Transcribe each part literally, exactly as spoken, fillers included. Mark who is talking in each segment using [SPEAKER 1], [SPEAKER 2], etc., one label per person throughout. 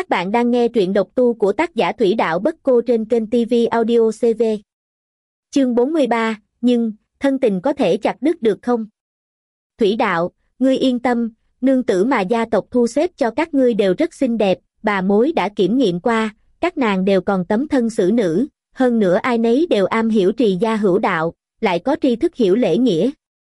[SPEAKER 1] Các bạn đang nghe truyện độc tu của tác giả Thủy Đạo Bất Cô trên kênh ti vi Audio xê vê. Chương bốn mươi ba, nhưng, thân tình có thể chặt đứt được không? Thủy Đạo, ngươi yên tâm, nương tử mà gia tộc thu xếp cho các ngươi đều rất xinh đẹp, bà mối đã kiểm nghiệm qua, các nàng đều còn tấm thân xử nữ, hơn nữa ai nấy đều am hiểu trì gia hữu đạo, lại có tri thức hiểu lễ nghĩa.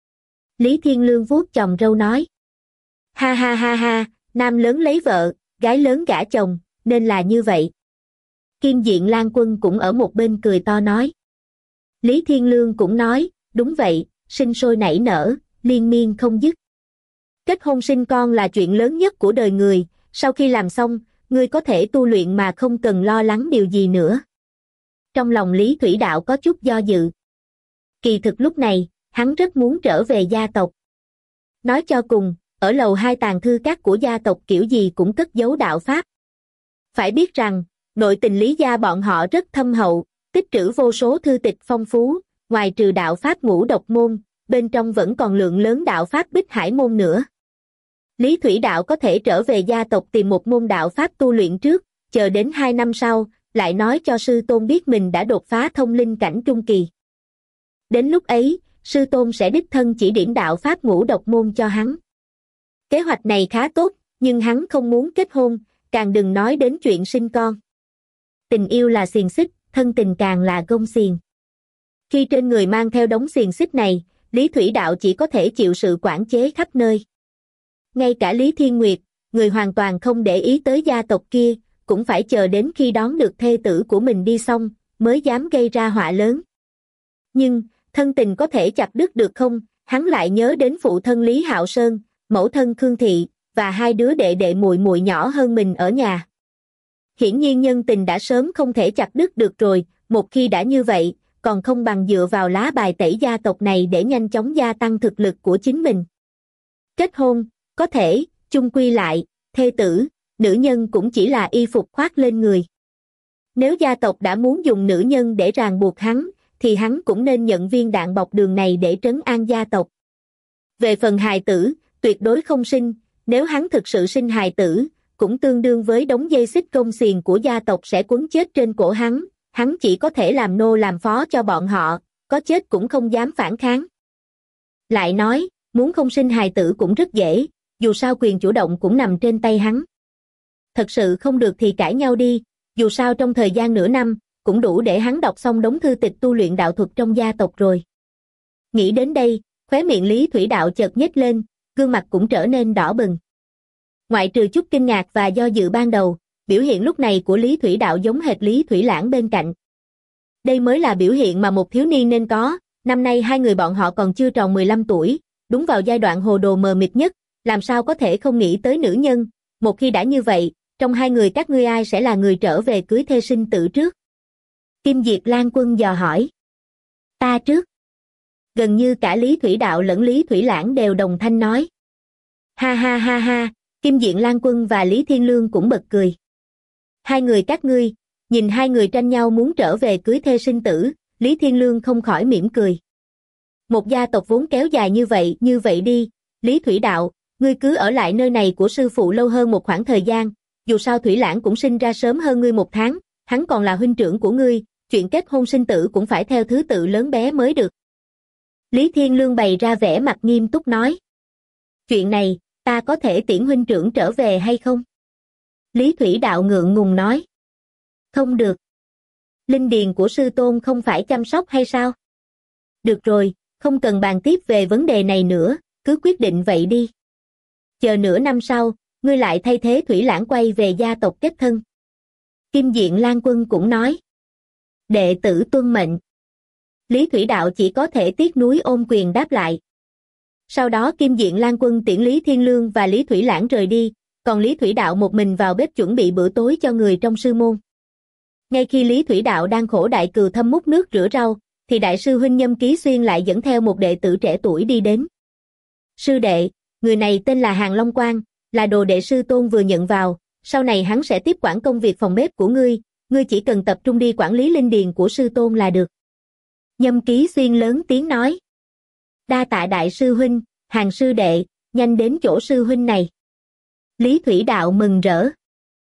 [SPEAKER 1] Lý Thiên Lương vuốt chòm râu nói. Ha ha ha ha, nam lớn lấy vợ, gái lớn gả chồng, nên là như vậy. Kim Diện Lan Quân cũng ở một bên cười to nói. Lý Thiên Lương cũng nói, đúng vậy, sinh sôi nảy nở, liên miên không dứt. Kết hôn sinh con là chuyện lớn nhất của đời người, sau khi làm xong, ngươi có thể tu luyện mà không cần lo lắng điều gì nữa. Trong lòng Lý Thủy Đạo có chút do dự. Kỳ thực lúc này, hắn rất muốn trở về gia tộc. Nói cho cùng, ở lầu hai tàng thư các của gia tộc kiểu gì cũng cất giấu đạo pháp. Phải biết rằng, nội tình Lý gia bọn họ rất thâm hậu, tích trữ vô số thư tịch phong phú, ngoài trừ đạo pháp ngũ độc môn, bên trong vẫn còn lượng lớn đạo pháp bích hải môn nữa. Lý Thủy Đạo có thể trở về gia tộc tìm một môn đạo pháp tu luyện trước, chờ đến hai năm sau, lại nói cho sư tôn biết mình đã đột phá thông linh cảnh trung kỳ. Đến lúc ấy, sư tôn sẽ đích thân chỉ điểm đạo pháp ngũ độc môn cho hắn. Kế hoạch này khá tốt, nhưng hắn không muốn kết hôn, càng đừng nói đến chuyện sinh con. Tình yêu là xiềng xích, thân tình càng là gông xiềng. Khi trên người mang theo đống xiềng xích này, Lý Thủy Đạo chỉ có thể chịu sự quản chế khắp nơi. Ngay cả Lý Thiên Nguyệt, người hoàn toàn không để ý tới gia tộc kia, cũng phải chờ đến khi đón được thê tử của mình đi xong, mới dám gây ra họa lớn. Nhưng, thân tình có thể chặt đứt được không? Hắn lại nhớ đến phụ thân Lý Hạo Sơn, mẫu thân Khương Thị, và hai đứa đệ đệ muội muội nhỏ hơn mình ở nhà. Hiển nhiên nhân tình đã sớm không thể chặt đứt được rồi, một khi đã như vậy, còn không bằng dựa vào lá bài tẩy gia tộc này để nhanh chóng gia tăng thực lực của chính mình. Kết hôn, có thể, chung quy lại, thê tử, nữ nhân cũng chỉ là y phục khoác lên người. Nếu gia tộc đã muốn dùng nữ nhân để ràng buộc hắn, thì hắn cũng nên nhận viên đạn bọc đường này để trấn an gia tộc. Về phần hài tử, tuyệt đối không sinh, nếu hắn thực sự sinh hài tử, cũng tương đương với đống dây xích gông xiềng của gia tộc sẽ quấn chết trên cổ hắn, hắn chỉ có thể làm nô làm phó cho bọn họ, có chết cũng không dám phản kháng. Lại nói, muốn không sinh hài tử cũng rất dễ, dù sao quyền chủ động cũng nằm trên tay hắn. Thật sự không được thì cãi nhau đi, dù sao trong thời gian nửa năm, cũng đủ để hắn đọc xong đống thư tịch tu luyện đạo thuật trong gia tộc rồi. Nghĩ đến đây, khóe miệng Lý Thủy Đạo chợt nhếch lên, gương mặt cũng trở nên đỏ bừng. Ngoại trừ chút kinh ngạc và do dự ban đầu, biểu hiện lúc này của Lý Thủy Đạo giống hệt Lý Thủy Lãng bên cạnh. Đây mới là biểu hiện mà một thiếu niên nên có, năm nay hai người bọn họ còn chưa tròn mười lăm tuổi, đúng vào giai đoạn hồ đồ mờ mịt nhất, làm sao có thể không nghĩ tới nữ nhân, một khi đã như vậy, trong hai người các ngươi ai sẽ là người trở về cưới thê sinh tử trước? Kim Diệt Lan Quân dò hỏi. Ta trước. Gần như cả Lý Thủy Đạo lẫn Lý Thủy Lãng đều đồng thanh nói. Ha ha ha ha, Kim Diện Lan Quân và Lý Thiên Lương cũng bật cười. Hai người các ngươi, nhìn hai người tranh nhau muốn trở về cưới thê sinh tử, Lý Thiên Lương không khỏi mỉm cười. Một gia tộc vốn kéo dài như vậy, như vậy đi, Lý Thủy Đạo, ngươi cứ ở lại nơi này của sư phụ lâu hơn một khoảng thời gian, dù sao Thủy Lãng cũng sinh ra sớm hơn ngươi một tháng, hắn còn là huynh trưởng của ngươi, chuyện kết hôn sinh tử cũng phải theo thứ tự lớn bé mới được. Lý Thiên Lương bày ra vẻ mặt nghiêm túc nói. Chuyện này, ta có thể tiễn huynh trưởng trở về hay không? Lý Thủy Đạo ngượng ngùng nói. Không được. Linh điền của sư tôn không phải chăm sóc hay sao? Được rồi, không cần bàn tiếp về vấn đề này nữa, cứ quyết định vậy đi. Chờ nửa năm sau, ngươi lại thay thế Thủy Lãng quay về gia tộc kết thân. Kim Diện Lan Quân cũng nói. Đệ tử tuân mệnh. Lý Thủy Đạo chỉ có thể tiếc nuối ôm quyền đáp lại. Sau đó Kim Diện Lan Quân tiễn Lý Thiên Lương và Lý Thủy Lãng rời đi, còn Lý Thủy Đạo một mình vào bếp chuẩn bị bữa tối cho người trong sư môn. Ngay khi Lý Thủy Đạo đang khổ đại cừu thâm múc nước rửa rau, thì đại sư huynh Nhâm Ký Xuyên lại dẫn theo một đệ tử trẻ tuổi đi đến. Sư đệ, người này tên là Hàng Long Quang, là đồ đệ sư tôn vừa nhận vào, sau này hắn sẽ tiếp quản công việc phòng bếp của ngươi, ngươi chỉ cần tập trung đi quản lý linh điền của sư tôn là được. Nhâm Ký Xuyên lớn tiếng nói. Đa tạ đại sư huynh, Hàng sư đệ, nhanh đến chỗ sư huynh này. Lý Thủy Đạo mừng rỡ.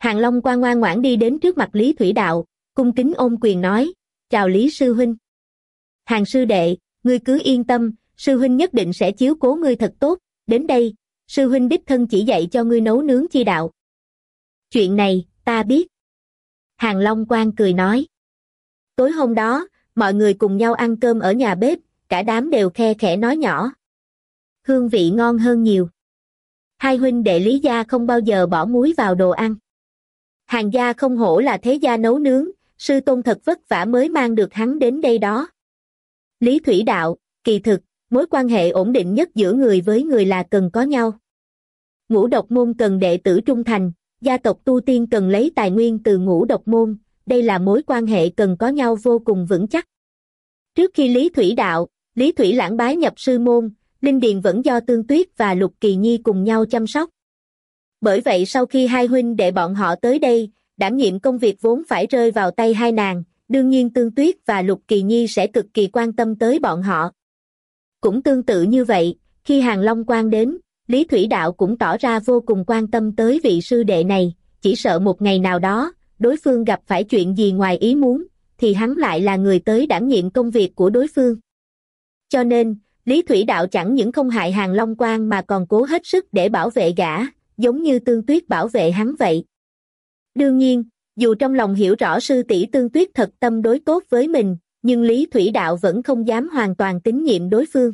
[SPEAKER 1] Hàng Long Quan ngoan ngoãn đi đến trước mặt Lý Thủy Đạo, cung kính ôm quyền nói, chào Lý sư huynh. Hàng sư đệ, ngươi cứ yên tâm, sư huynh nhất định sẽ chiếu cố ngươi thật tốt, đến đây, sư huynh đích thân chỉ dạy cho ngươi nấu nướng chi đạo. Chuyện này, ta biết. Hàng Long Quan cười nói. Tối hôm đó, mọi người cùng nhau ăn cơm ở nhà bếp, cả đám đều khe khẽ nói nhỏ. Hương vị ngon hơn nhiều. Hai huynh đệ Lý gia không bao giờ bỏ muối vào đồ ăn. Hàng gia không hổ là thế gia nấu nướng, sư tôn thật vất vả mới mang được hắn đến đây đó. Lý Thủy Đạo, kỳ thực, mối quan hệ ổn định nhất giữa người với người là cần có nhau. Ngũ độc môn cần đệ tử trung thành, gia tộc tu tiên cần lấy tài nguyên từ ngũ độc môn, đây là mối quan hệ cần có nhau vô cùng vững chắc. Trước khi Lý Thủy Đạo, Lý Thủy Lãng bái nhập sư môn, Linh Điền vẫn do Tương Tuyết và Lục Kỳ Nhi cùng nhau chăm sóc. Bởi vậy sau khi hai huynh đệ bọn họ tới đây, đảm nhiệm công việc vốn phải rơi vào tay hai nàng, đương nhiên Tương Tuyết và Lục Kỳ Nhi sẽ cực kỳ quan tâm tới bọn họ. Cũng tương tự như vậy, khi Hàng Long Quan đến, Lý Thủy Đạo cũng tỏ ra vô cùng quan tâm tới vị sư đệ này, chỉ sợ một ngày nào đó, đối phương gặp phải chuyện gì ngoài ý muốn, thì hắn lại là người tới đảm nhiệm công việc của đối phương. Cho nên, Lý Thủy Đạo chẳng những không hại Hàng Long Quan mà còn cố hết sức để bảo vệ gã, giống như Tương Tuyết bảo vệ hắn vậy. Đương nhiên, dù trong lòng hiểu rõ sư tỷ Tương Tuyết thật tâm đối tốt với mình, nhưng Lý Thủy Đạo vẫn không dám hoàn toàn tín nhiệm đối phương.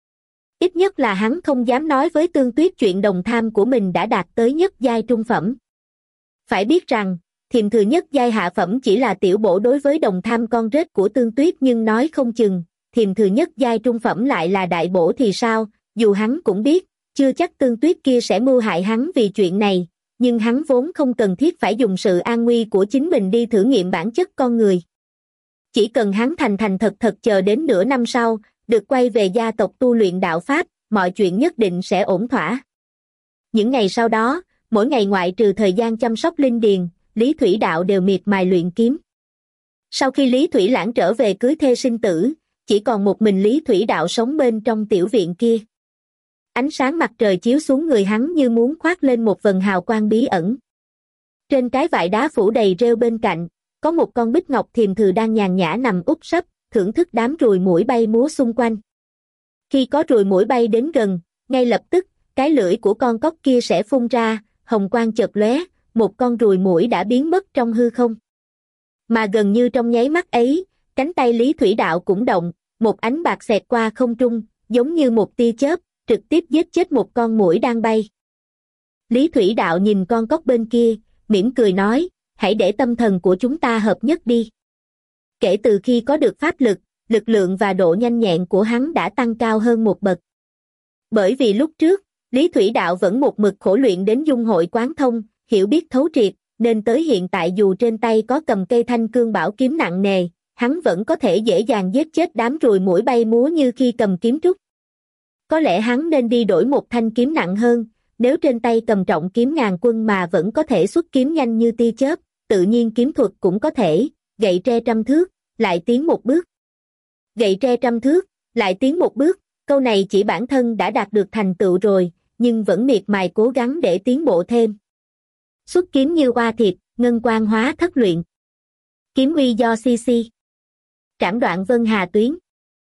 [SPEAKER 1] Ít nhất là hắn không dám nói với Tương Tuyết chuyện đồng tham của mình đã đạt tới nhất giai trung phẩm. Phải biết rằng, Thiềm Thừa nhất giai hạ phẩm chỉ là tiểu bổ đối với đồng tham con rết của Tương Tuyết, nhưng nói không chừng, Thiềm Thừa nhất giai trung phẩm lại là đại bổ thì sao, dù hắn cũng biết, chưa chắc Tương Tuyết kia sẽ mưu hại hắn vì chuyện này, nhưng hắn vốn không cần thiết phải dùng sự an nguy của chính mình đi thử nghiệm bản chất con người. Chỉ cần hắn thành thành thật thật chờ đến nửa năm sau, được quay về gia tộc tu luyện đạo Pháp, mọi chuyện nhất định sẽ ổn thỏa. Những ngày sau đó, mỗi ngày ngoại trừ thời gian chăm sóc Linh Điền, Lý Thủy Đạo đều miệt mài luyện kiếm. Sau khi Lý Thủy Lãng trở về cưới thê sinh tử, chỉ còn một mình Lý Thủy Đạo sống bên trong tiểu viện kia. Ánh sáng mặt trời chiếu xuống người hắn như muốn khoác lên một vầng hào quang bí ẩn. Trên cái vại đá phủ đầy rêu bên cạnh, có một con bích ngọc thiềm thừ đang nhàn nhã nằm úp sấp, thưởng thức đám ruồi muỗi bay múa xung quanh. Khi có ruồi muỗi bay đến gần, ngay lập tức, cái lưỡi của con cóc kia sẽ phun ra, hồng quang chợt lóe, một con ruồi muỗi đã biến mất trong hư không. Mà gần như trong nháy mắt ấy, cánh tay Lý Thủy Đạo cũng động, một ánh bạc xẹt qua không trung, giống như một tia chớp, trực tiếp giết chết một con muỗi đang bay. Lý Thủy Đạo nhìn con cóc bên kia, mỉm cười nói, hãy để tâm thần của chúng ta hợp nhất đi. Kể từ khi có được pháp lực, lực lượng và độ nhanh nhẹn của hắn đã tăng cao hơn một bậc. Bởi vì lúc trước, Lý Thủy Đạo vẫn một mực khổ luyện đến dung hội quán thông, hiểu biết thấu triệt, nên tới hiện tại dù trên tay có cầm cây thanh cương bảo kiếm nặng nề, hắn vẫn có thể dễ dàng giết chết đám ruồi muỗi bay múa như khi cầm kiếm trúc. Có lẽ hắn nên đi đổi một thanh kiếm nặng hơn, nếu trên tay cầm trọng kiếm ngàn quân mà vẫn có thể xuất kiếm nhanh như tia chớp, tự nhiên kiếm thuật cũng có thể, gậy tre trăm thước, lại tiến một bước. Gậy tre trăm thước, lại tiến một bước, câu này chỉ bản thân đã đạt được thành tựu rồi, nhưng vẫn miệt mài cố gắng để tiến bộ thêm. Xuất kiếm như oa thịt, ngân quang hóa thất luyện. Kiếm uy do xê xê. Trảm đoạn vân hà tuyến.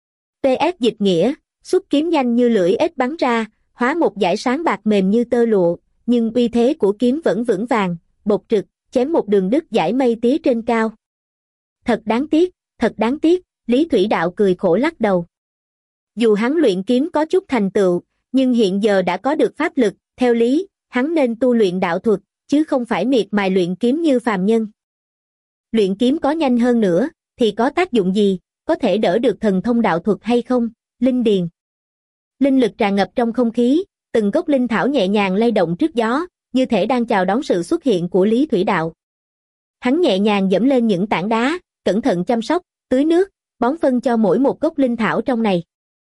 [SPEAKER 1] pê ét dịch nghĩa, xuất kiếm nhanh như lưỡi ếch bắn ra, hóa một dải sáng bạc mềm như tơ lụa, nhưng uy thế của kiếm vẫn vững vàng, bộc trực, chém một đường đứt dải mây tía trên cao. Thật đáng tiếc, thật đáng tiếc, Lý Thủy Đạo cười khổ lắc đầu. Dù hắn luyện kiếm có chút thành tựu, nhưng hiện giờ đã có được pháp lực, theo lý, hắn nên tu luyện đạo thuật, chứ không phải miệt mài luyện kiếm như phàm nhân. Luyện kiếm có nhanh hơn nữa, thì có tác dụng gì, có thể đỡ được thần thông đạo thuật hay không? Linh điền. Linh lực tràn ngập trong không khí, từng gốc linh thảo nhẹ nhàng lay động trước gió, như thể đang chào đón sự xuất hiện của Lý Thủy Đạo. Hắn nhẹ nhàng dẫm lên những tảng đá, cẩn thận chăm sóc, tưới nước, bón phân cho mỗi một gốc linh thảo trong này.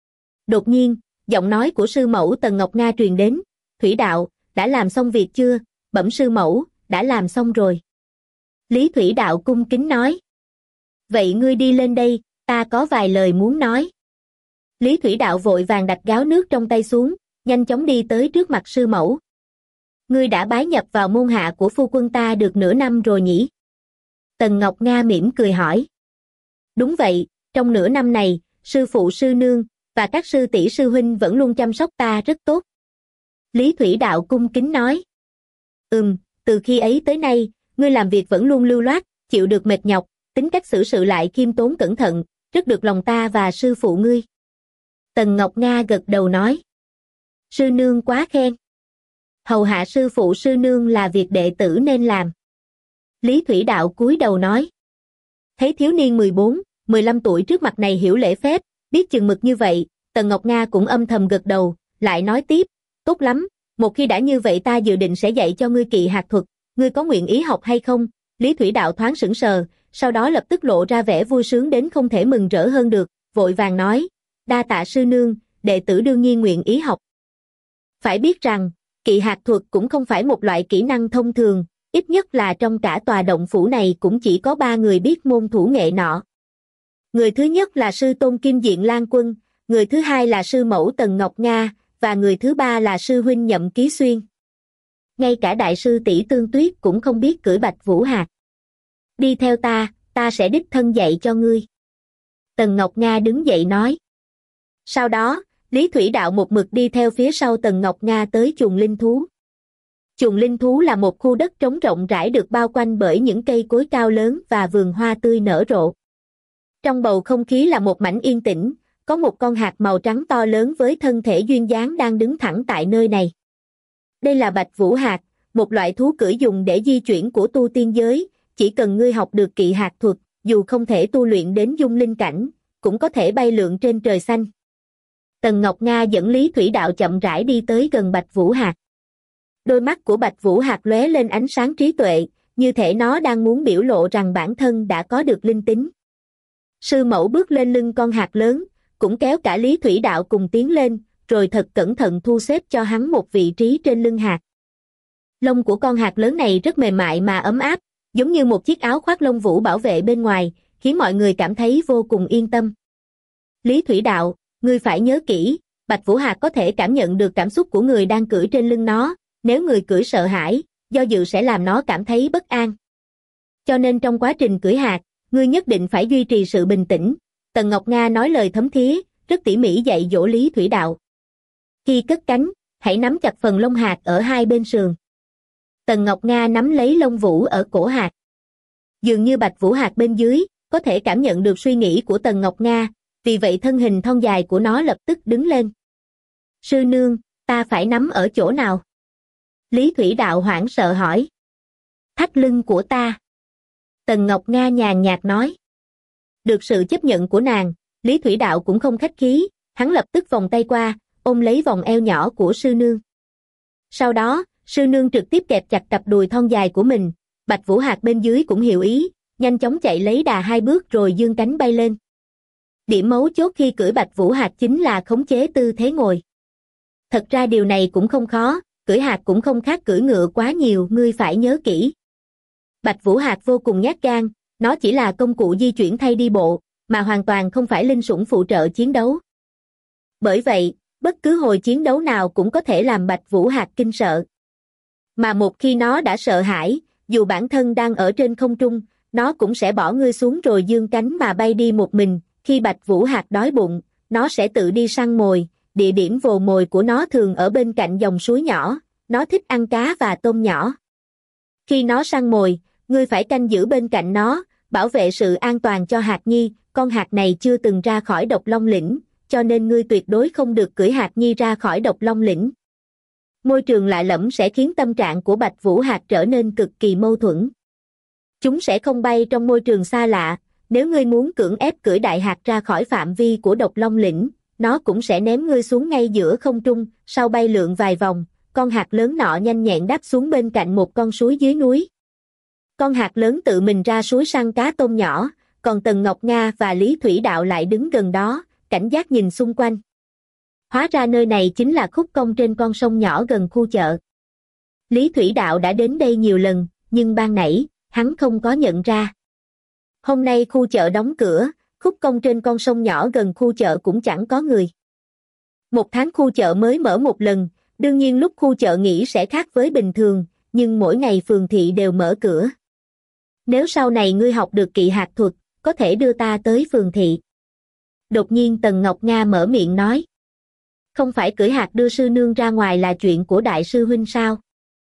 [SPEAKER 1] Đột nhiên, giọng nói của sư mẫu Tần Ngọc Nga truyền đến, Thủy Đạo, đã làm xong việc chưa? Bẩm sư mẫu, đã làm xong rồi. Lý Thủy Đạo cung kính nói. Vậy ngươi đi lên đây, ta có vài lời muốn nói. Lý Thủy Đạo vội vàng đặt gáo nước trong tay xuống, nhanh chóng đi tới trước mặt sư mẫu. Ngươi đã bái nhập vào môn hạ của phu quân ta được nửa năm rồi nhỉ? Tần Ngọc Nga mỉm cười hỏi. Đúng vậy, trong nửa năm này, sư phụ sư nương, và các sư tỷ sư huynh vẫn luôn chăm sóc ta rất tốt. Lý Thủy Đạo cung kính nói. Ừm, từ khi ấy tới nay, ngươi làm việc vẫn luôn lưu loát, chịu được mệt nhọc, tính cách xử sự lại khiêm tốn cẩn thận, rất được lòng ta và sư phụ ngươi. Tần Ngọc Nga gật đầu nói. Sư nương quá khen. Hầu hạ sư phụ sư nương là việc đệ tử nên làm. Lý Thủy Đạo cúi đầu nói. Thấy thiếu niên mười bốn, mười lăm tuổi trước mặt này hiểu lễ phép, biết chừng mực như vậy, Tần Ngọc Nga cũng âm thầm gật đầu, lại nói tiếp, tốt lắm, một khi đã như vậy ta dự định sẽ dạy cho ngươi kỵ hạt thuật, ngươi có nguyện ý học hay không? Lý Thủy Đạo thoáng sững sờ, sau đó lập tức lộ ra vẻ vui sướng đến không thể mừng rỡ hơn được, vội vàng nói, đa tạ sư nương, đệ tử đương nhiên nguyện ý học. Phải biết rằng, kỵ hạt thuật cũng không phải một loại kỹ năng thông thường, ít nhất là trong cả tòa động phủ này cũng chỉ có ba người biết môn thủ nghệ nọ. Người thứ nhất là sư tôn Kim Diện Lan Quân, người thứ hai là sư mẫu Tần Ngọc Nga, và người thứ ba là sư huynh Nhậm Ký Xuyên. Ngay cả đại sư tỷ Tương Tuyết cũng không biết cưỡi Bạch Vũ Hạc. Đi theo ta, ta sẽ đích thân dạy cho ngươi. Tần Ngọc Nga đứng dậy nói. Sau đó, Lý Thủy Đạo một mực đi theo phía sau Tần Ngọc Nga tới chuồng linh thú. Chuồng linh thú là một khu đất trống rộng rãi được bao quanh bởi những cây cối cao lớn và vườn hoa tươi nở rộ. Trong bầu không khí là một mảnh yên tĩnh, có một con hạc màu trắng to lớn với thân thể duyên dáng đang đứng thẳng tại nơi này. Đây là Bạch Vũ Hạc, một loại thú cưỡi dùng để di chuyển của tu tiên giới, chỉ cần ngươi học được kỵ hạt thuật, dù không thể tu luyện đến dung linh cảnh, cũng có thể bay lượn trên trời xanh. Tần Ngọc Nga dẫn Lý Thủy Đạo chậm rãi đi tới gần Bạch Vũ Hạc. Đôi mắt của Bạch Vũ Hạc lóe lên ánh sáng trí tuệ, như thể nó đang muốn biểu lộ rằng bản thân đã có được linh tính. Sư mẫu bước lên lưng con hạc lớn, cũng kéo cả Lý Thủy Đạo cùng tiến lên, rồi thật cẩn thận thu xếp cho hắn một vị trí trên lưng hạc. Lông của con hạc lớn này rất mềm mại mà ấm áp, giống như một chiếc áo khoác lông vũ bảo vệ bên ngoài, khiến mọi người cảm thấy vô cùng yên tâm. Lý Thủy Đạo, ngươi phải nhớ kỹ, Bạch Vũ Hạc có thể cảm nhận được cảm xúc của người đang cưỡi trên lưng nó, nếu người cưỡi sợ hãi, do dự sẽ làm nó cảm thấy bất an. Cho nên trong quá trình cưỡi hạc, ngươi nhất định phải duy trì sự bình tĩnh. Tần Ngọc Nga nói lời thấm thía, rất tỉ mỉ dạy dỗ Lý Thủy Đạo. Khi cất cánh, hãy nắm chặt phần lông hạc ở hai bên sườn. Tần Ngọc Nga nắm lấy lông vũ ở cổ hạc. Dường như Bạch Vũ Hạc bên dưới, có thể cảm nhận được suy nghĩ của Tần Ngọc Nga, vì vậy thân hình thon dài của nó lập tức đứng lên. Sư nương, ta phải nắm ở chỗ nào? Lý Thủy Đạo hoảng sợ hỏi. Thắt lưng của ta. Tần Ngọc Nga nhàn nhạt nói. Được sự chấp nhận của nàng, Lý Thủy Đạo cũng không khách khí, hắn lập tức vòng tay qua, ôm lấy vòng eo nhỏ của sư nương. Sau đó, sư nương trực tiếp kẹp chặt cặp đùi thon dài của mình, Bạch Vũ Hạc bên dưới cũng hiểu ý, nhanh chóng chạy lấy đà hai bước rồi giương cánh bay lên. Điểm mấu chốt khi cưỡi Bạch Vũ Hạc chính là khống chế tư thế ngồi. Thật ra điều này cũng không khó, cưỡi hạc cũng không khác cưỡi ngựa quá nhiều, ngươi phải nhớ kỹ. Bạch Vũ Hạc vô cùng nhát gan, nó chỉ là công cụ di chuyển thay đi bộ, mà hoàn toàn không phải linh sủng phụ trợ chiến đấu. Bởi vậy, bất cứ hồi chiến đấu nào cũng có thể làm Bạch Vũ Hạc kinh sợ. Mà một khi nó đã sợ hãi, dù bản thân đang ở trên không trung, nó cũng sẽ bỏ ngươi xuống rồi giương cánh mà bay đi một mình. Khi Bạch Vũ Hạc đói bụng, nó sẽ tự đi săn mồi, địa điểm vồ mồi của nó thường ở bên cạnh dòng suối nhỏ, nó thích ăn cá và tôm nhỏ. Khi nó săn mồi, ngươi phải canh giữ bên cạnh nó, bảo vệ sự an toàn cho Hạc Nhi, con hạc này chưa từng ra khỏi Độc Long Lĩnh, cho nên ngươi tuyệt đối không được cưỡi Hạc Nhi ra khỏi Độc Long Lĩnh. Môi trường lạ lẫm sẽ khiến tâm trạng của Bạch Vũ Hạc trở nên cực kỳ mâu thuẫn. Chúng sẽ không bay trong môi trường xa lạ, nếu ngươi muốn cưỡng ép cưỡi đại hạc ra khỏi phạm vi của Độc Long Lĩnh, nó cũng sẽ ném ngươi xuống ngay giữa không trung, sau bay lượn vài vòng, con hạc lớn nọ nhanh nhẹn đáp xuống bên cạnh một con suối dưới núi. Con hạc lớn tự mình ra suối săn cá tôm nhỏ, còn Tần Ngọc Nga và Lý Thủy Đạo lại đứng gần đó, cảnh giác nhìn xung quanh. Hóa ra nơi này chính là khúc cong trên con sông nhỏ gần khu chợ. Lý Thủy Đạo đã đến đây nhiều lần, nhưng ban nãy, hắn không có nhận ra. Hôm nay khu chợ đóng cửa, khúc cong trên con sông nhỏ gần khu chợ cũng chẳng có người. Một tháng khu chợ mới mở một lần, đương nhiên lúc khu chợ nghỉ sẽ khác với bình thường, nhưng mỗi ngày phường thị đều mở cửa. Nếu sau này ngươi học được kỵ hạt thuật, có thể đưa ta tới phường thị. Đột nhiên Tần Ngọc Nga mở miệng nói. Không phải cưỡi hạt đưa sư nương ra ngoài là chuyện của đại sư huynh sao?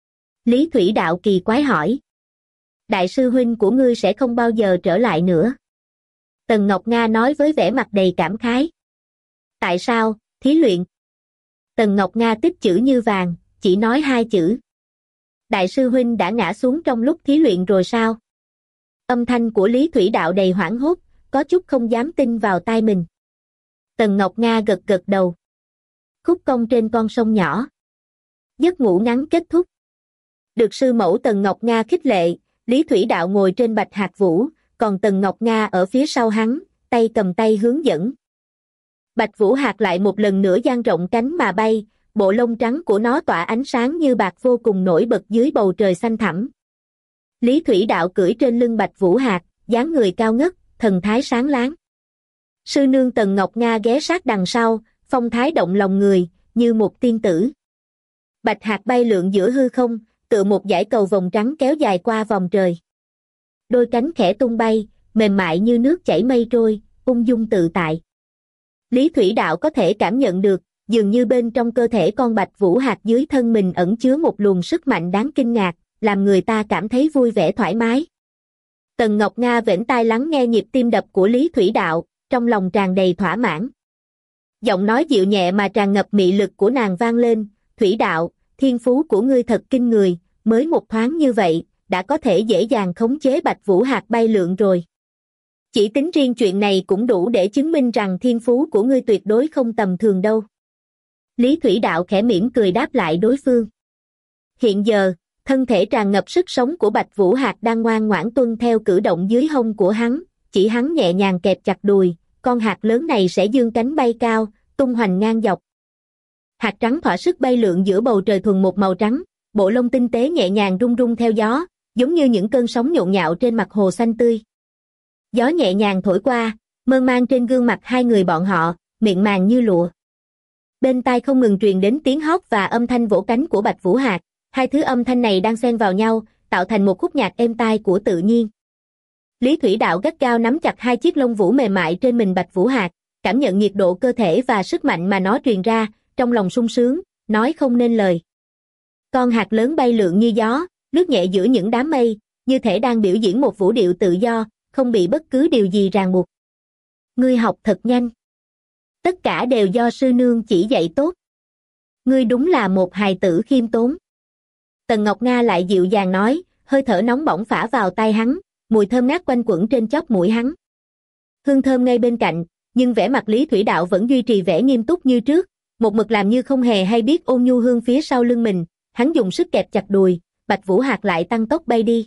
[SPEAKER 1] Lý Thủy Đạo kỳ quái hỏi. Đại sư huynh của ngươi sẽ không bao giờ trở lại nữa. Tần Ngọc Nga nói với vẻ mặt đầy cảm khái. Tại sao, thí luyện? Tần Ngọc Nga tích chữ như vàng, chỉ nói hai chữ. Đại sư huynh đã ngã xuống trong lúc thí luyện rồi sao? Âm thanh của Lý Thủy Đạo đầy hoảng hốt, có chút không dám tin vào tai mình. Tần Ngọc Nga gật gật đầu. Khúc cong trên con sông nhỏ. Giấc ngủ ngắn kết thúc. Được sư mẫu Tần Ngọc Nga khích lệ, Lý Thủy Đạo ngồi trên bạch hạt vũ, còn Tần Ngọc Nga ở phía sau hắn, tay cầm tay hướng dẫn. Bạch Vũ Hạc lại một lần nữa dang rộng cánh mà bay, bộ lông trắng của nó tỏa ánh sáng như bạc vô cùng nổi bật dưới bầu trời xanh thẳm. Lý Thủy Đạo cưỡi trên lưng Bạch Vũ Hạc, dáng người cao ngất, thần thái sáng láng. Sư nương Tần Ngọc Nga ghé sát đằng sau, phong thái động lòng người, như một tiên tử. Bạch Hạc bay lượn giữa hư không, tựa một dải cầu vồng trắng kéo dài qua vòng trời. Đôi cánh khẽ tung bay, mềm mại như nước chảy mây trôi, ung dung tự tại. Lý Thủy Đạo có thể cảm nhận được, dường như bên trong cơ thể con Bạch Vũ Hạc dưới thân mình ẩn chứa một luồng sức mạnh đáng kinh ngạc, làm người ta cảm thấy vui vẻ thoải mái. Tần Ngọc Nga vểnh tai lắng nghe nhịp tim đập của Lý Thủy Đạo, trong lòng tràn đầy thỏa mãn. Giọng nói dịu nhẹ mà tràn ngập mị lực của nàng vang lên, Thủy Đạo, thiên phú của ngươi thật kinh người, mới một thoáng như vậy, đã có thể dễ dàng khống chế Bạch Vũ Hạc bay lượn rồi. Chỉ tính riêng chuyện này cũng đủ để chứng minh rằng thiên phú của ngươi tuyệt đối không tầm thường đâu. Lý Thủy Đạo khẽ mỉm cười đáp lại đối phương. Hiện giờ, thân thể tràn ngập sức sống của Bạch Vũ Hạc đang ngoan ngoãn tuân theo cử động dưới hông của hắn, chỉ hắn nhẹ nhàng kẹp chặt đùi, con hạt lớn này sẽ dương cánh bay cao, tung hoành ngang dọc. Hạt trắng thỏa sức bay lượn giữa bầu trời thuần một màu trắng, bộ lông tinh tế nhẹ nhàng rung rung theo gió, giống như những cơn sóng nhộn nhạo trên mặt hồ xanh tươi. Gió nhẹ nhàng thổi qua, mơn man trên gương mặt hai người bọn họ, miệng màng như lụa. Bên tai không ngừng truyền đến tiếng hót và âm thanh vỗ cánh của Bạch Vũ Hạc, hai thứ âm thanh này đang xen vào nhau, tạo thành một khúc nhạc êm tai của tự nhiên. Lý Thủy Đạo gắt gao nắm chặt hai chiếc lông vũ mềm mại trên mình Bạch Vũ Hạc, cảm nhận nhiệt độ cơ thể và sức mạnh mà nó truyền ra, trong lòng sung sướng, nói không nên lời. Con hạt lớn bay lượn như gió, lướt nhẹ giữa những đám mây, như thể đang biểu diễn một vũ điệu tự do, không bị bất cứ điều gì ràng buộc. Ngươi học thật nhanh. Tất cả đều do sư nương chỉ dạy tốt. Ngươi đúng là một hài tử khiêm tốn. Tần Ngọc Nga lại dịu dàng nói, hơi thở nóng bỏng phả vào tai hắn, mùi thơm ngát quanh quẩn trên chóp mũi hắn. Hương thơm ngay bên cạnh, nhưng vẻ mặt Lý Thủy Đạo vẫn duy trì vẻ nghiêm túc như trước, một mực làm như không hề hay biết ôn nhu hương phía sau lưng mình, hắn dùng sức kẹp chặt đùi, Bạch Vũ Hạc lại tăng tốc bay đi.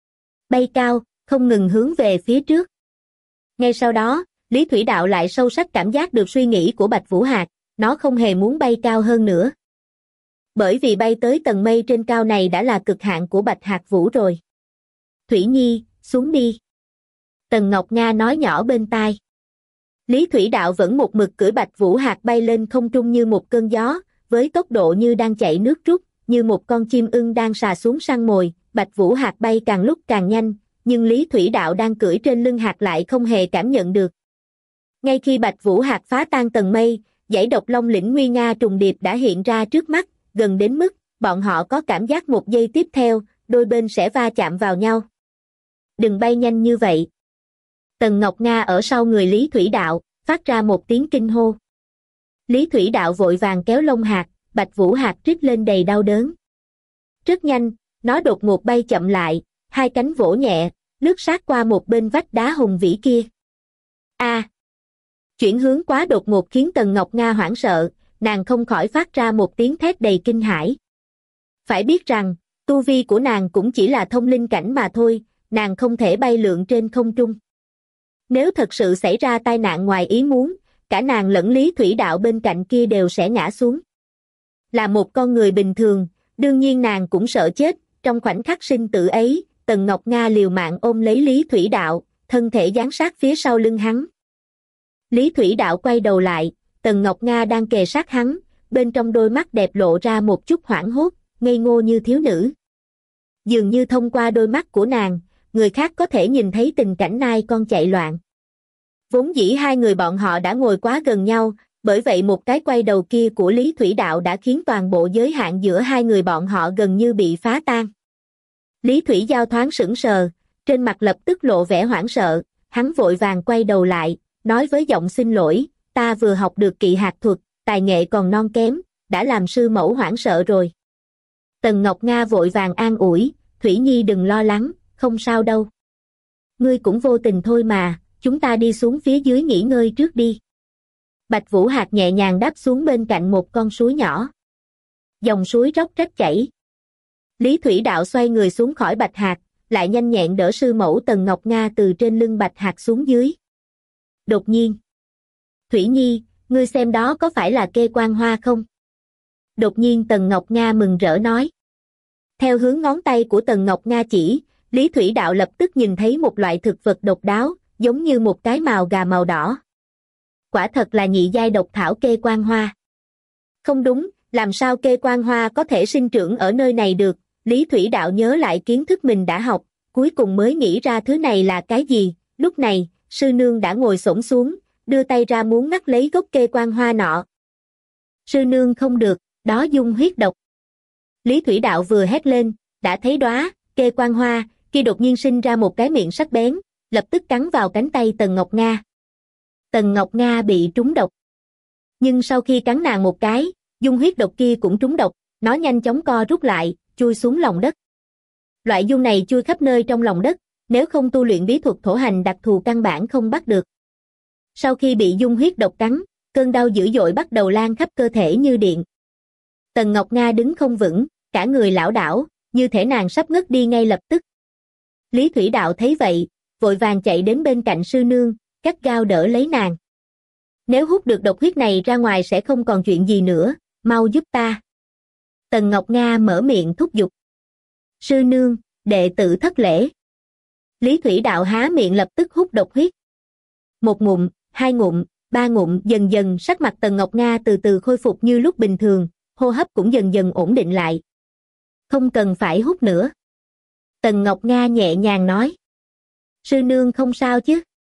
[SPEAKER 1] Bay cao, không ngừng hướng về phía trước. Ngay sau đó, Lý Thủy Đạo lại sâu sắc cảm giác được suy nghĩ của Bạch Vũ Hạc, nó không hề muốn bay cao hơn nữa. Bởi vì bay tới tầng mây trên cao này đã là cực hạn của Bạch Hạc Vũ rồi. Thủy Nhi, xuống đi. Tần Ngọc Nga nói nhỏ bên tai. Lý Thủy Đạo vẫn một mực cưỡi Bạch Vũ Hạc bay lên không trung như một cơn gió, với tốc độ như đang chạy nước rút, như một con chim ưng đang sà xuống săn mồi. Bạch Vũ Hạc bay càng lúc càng nhanh, nhưng Lý Thủy Đạo đang cưỡi trên lưng hạc lại không hề cảm nhận được. Ngay khi Bạch Vũ Hạc phá tan tầng mây, dãy Độc Long lĩnh nguy nga trùng điệp đã hiện ra trước mắt, gần đến mức bọn họ có cảm giác một giây tiếp theo, đôi bên sẽ va chạm vào nhau. Đừng bay nhanh như vậy. Tần Ngọc Nga ở sau người Lý Thủy Đạo, phát ra một tiếng kinh hô. Lý Thủy Đạo vội vàng kéo lông hạc, Bạch Vũ Hạc rít lên đầy đau đớn. Rất nhanh, nó đột ngột bay chậm lại, hai cánh vỗ nhẹ, lướt sát qua một bên vách đá hùng vĩ kia. A! À, chuyển hướng quá đột ngột khiến Tần Ngọc Nga hoảng sợ, nàng không khỏi phát ra một tiếng thét đầy kinh hãi. Phải biết rằng, tu vi của nàng cũng chỉ là thông linh cảnh mà thôi, nàng không thể bay lượn trên không trung. Nếu thật sự xảy ra tai nạn ngoài ý muốn, cả nàng lẫn Lý Thủy Đạo bên cạnh kia đều sẽ ngã xuống. Là một con người bình thường, đương nhiên nàng cũng sợ chết, trong khoảnh khắc sinh tử ấy, Tần Ngọc Nga liều mạng ôm lấy Lý Thủy Đạo, thân thể dán sát phía sau lưng hắn. Lý Thủy Đạo quay đầu lại, Tần Ngọc Nga đang kề sát hắn, bên trong đôi mắt đẹp lộ ra một chút hoảng hốt, ngây ngô như thiếu nữ. Dường như thông qua đôi mắt của nàng, người khác có thể nhìn thấy tình cảnh nai con chạy loạn. Vốn dĩ hai người bọn họ đã ngồi quá gần nhau, bởi vậy một cái quay đầu kia của Lý Thủy Đạo đã khiến toàn bộ giới hạn giữa hai người bọn họ gần như bị phá tan. Lý Thủy Giao thoáng sững sờ, trên mặt lập tức lộ vẻ hoảng sợ, hắn vội vàng quay đầu lại, nói với giọng xin lỗi, ta vừa học được kỵ hạt thuật, tài nghệ còn non kém, đã làm sư mẫu hoảng sợ rồi. Tần Ngọc Nga vội vàng an ủi, Thủy Nhi đừng lo lắng, không sao đâu. Ngươi cũng vô tình thôi mà, chúng ta đi xuống phía dưới nghỉ ngơi trước đi. Bạch Vũ Hạc nhẹ nhàng đáp xuống bên cạnh một con suối nhỏ. Dòng suối róc rách chảy. Lý Thủy Đạo xoay người xuống khỏi Bạch Hạc, lại nhanh nhẹn đỡ sư mẫu Tần Ngọc Nga từ trên lưng Bạch Hạc xuống dưới. Đột nhiên, Thủy Nhi, ngươi xem đó có phải là kê quan hoa không? Đột nhiên Tần Ngọc Nga mừng rỡ nói. Theo hướng ngón tay của Tần Ngọc Nga chỉ, Lý Thủy Đạo lập tức nhìn thấy một loại thực vật độc đáo, giống như một cái mào gà màu đỏ. Quả thật là nhị giai độc thảo kê quan hoa. Không đúng, làm sao kê quan hoa có thể sinh trưởng ở nơi này được? Lý Thủy Đạo nhớ lại kiến thức mình đã học, cuối cùng mới nghĩ ra thứ này là cái gì. Lúc này, sư nương đã ngồi xổm xuống, đưa tay ra muốn ngắt lấy gốc kê quan hoa nọ. Sư nương không được, đó dung huyết độc. Lý Thủy Đạo vừa hét lên, đã thấy đóa kê quan hoa kia đột nhiên sinh ra một cái miệng sắc bén, lập tức cắn vào cánh tay Tần Ngọc Nga. Tần Ngọc Nga bị trúng độc. Nhưng sau khi cắn nàng một cái, dung huyết độc kia cũng trúng độc, nó nhanh chóng co rút lại, chui xuống lòng đất. Loại dung này chui khắp nơi trong lòng đất, nếu không tu luyện bí thuật thổ hành đặc thù căn bản không bắt được. Sau khi bị dung huyết độc cắn, cơn đau dữ dội bắt đầu lan khắp cơ thể như điện. Tần Ngọc Nga đứng không vững, cả người lảo đảo, như thể nàng sắp ngất đi ngay lập tức. Lý Thủy Đạo thấy vậy, vội vàng chạy đến bên cạnh sư nương, gắt gao đỡ lấy nàng. Nếu hút được độc huyết này ra ngoài sẽ không còn chuyện gì nữa, mau giúp ta. Tần Ngọc Nga mở miệng thúc giục. Sư nương, đệ tử thất lễ. Lý Thủy Đạo há miệng lập tức hút độc huyết. Một ngụm, hai ngụm, ba ngụm, dần dần sắc mặt Tần Ngọc Nga từ từ khôi phục như lúc bình thường, hô hấp cũng dần dần ổn định lại. Không cần phải hút nữa. Tần Ngọc Nga nhẹ nhàng nói. Sư nương không sao chứ?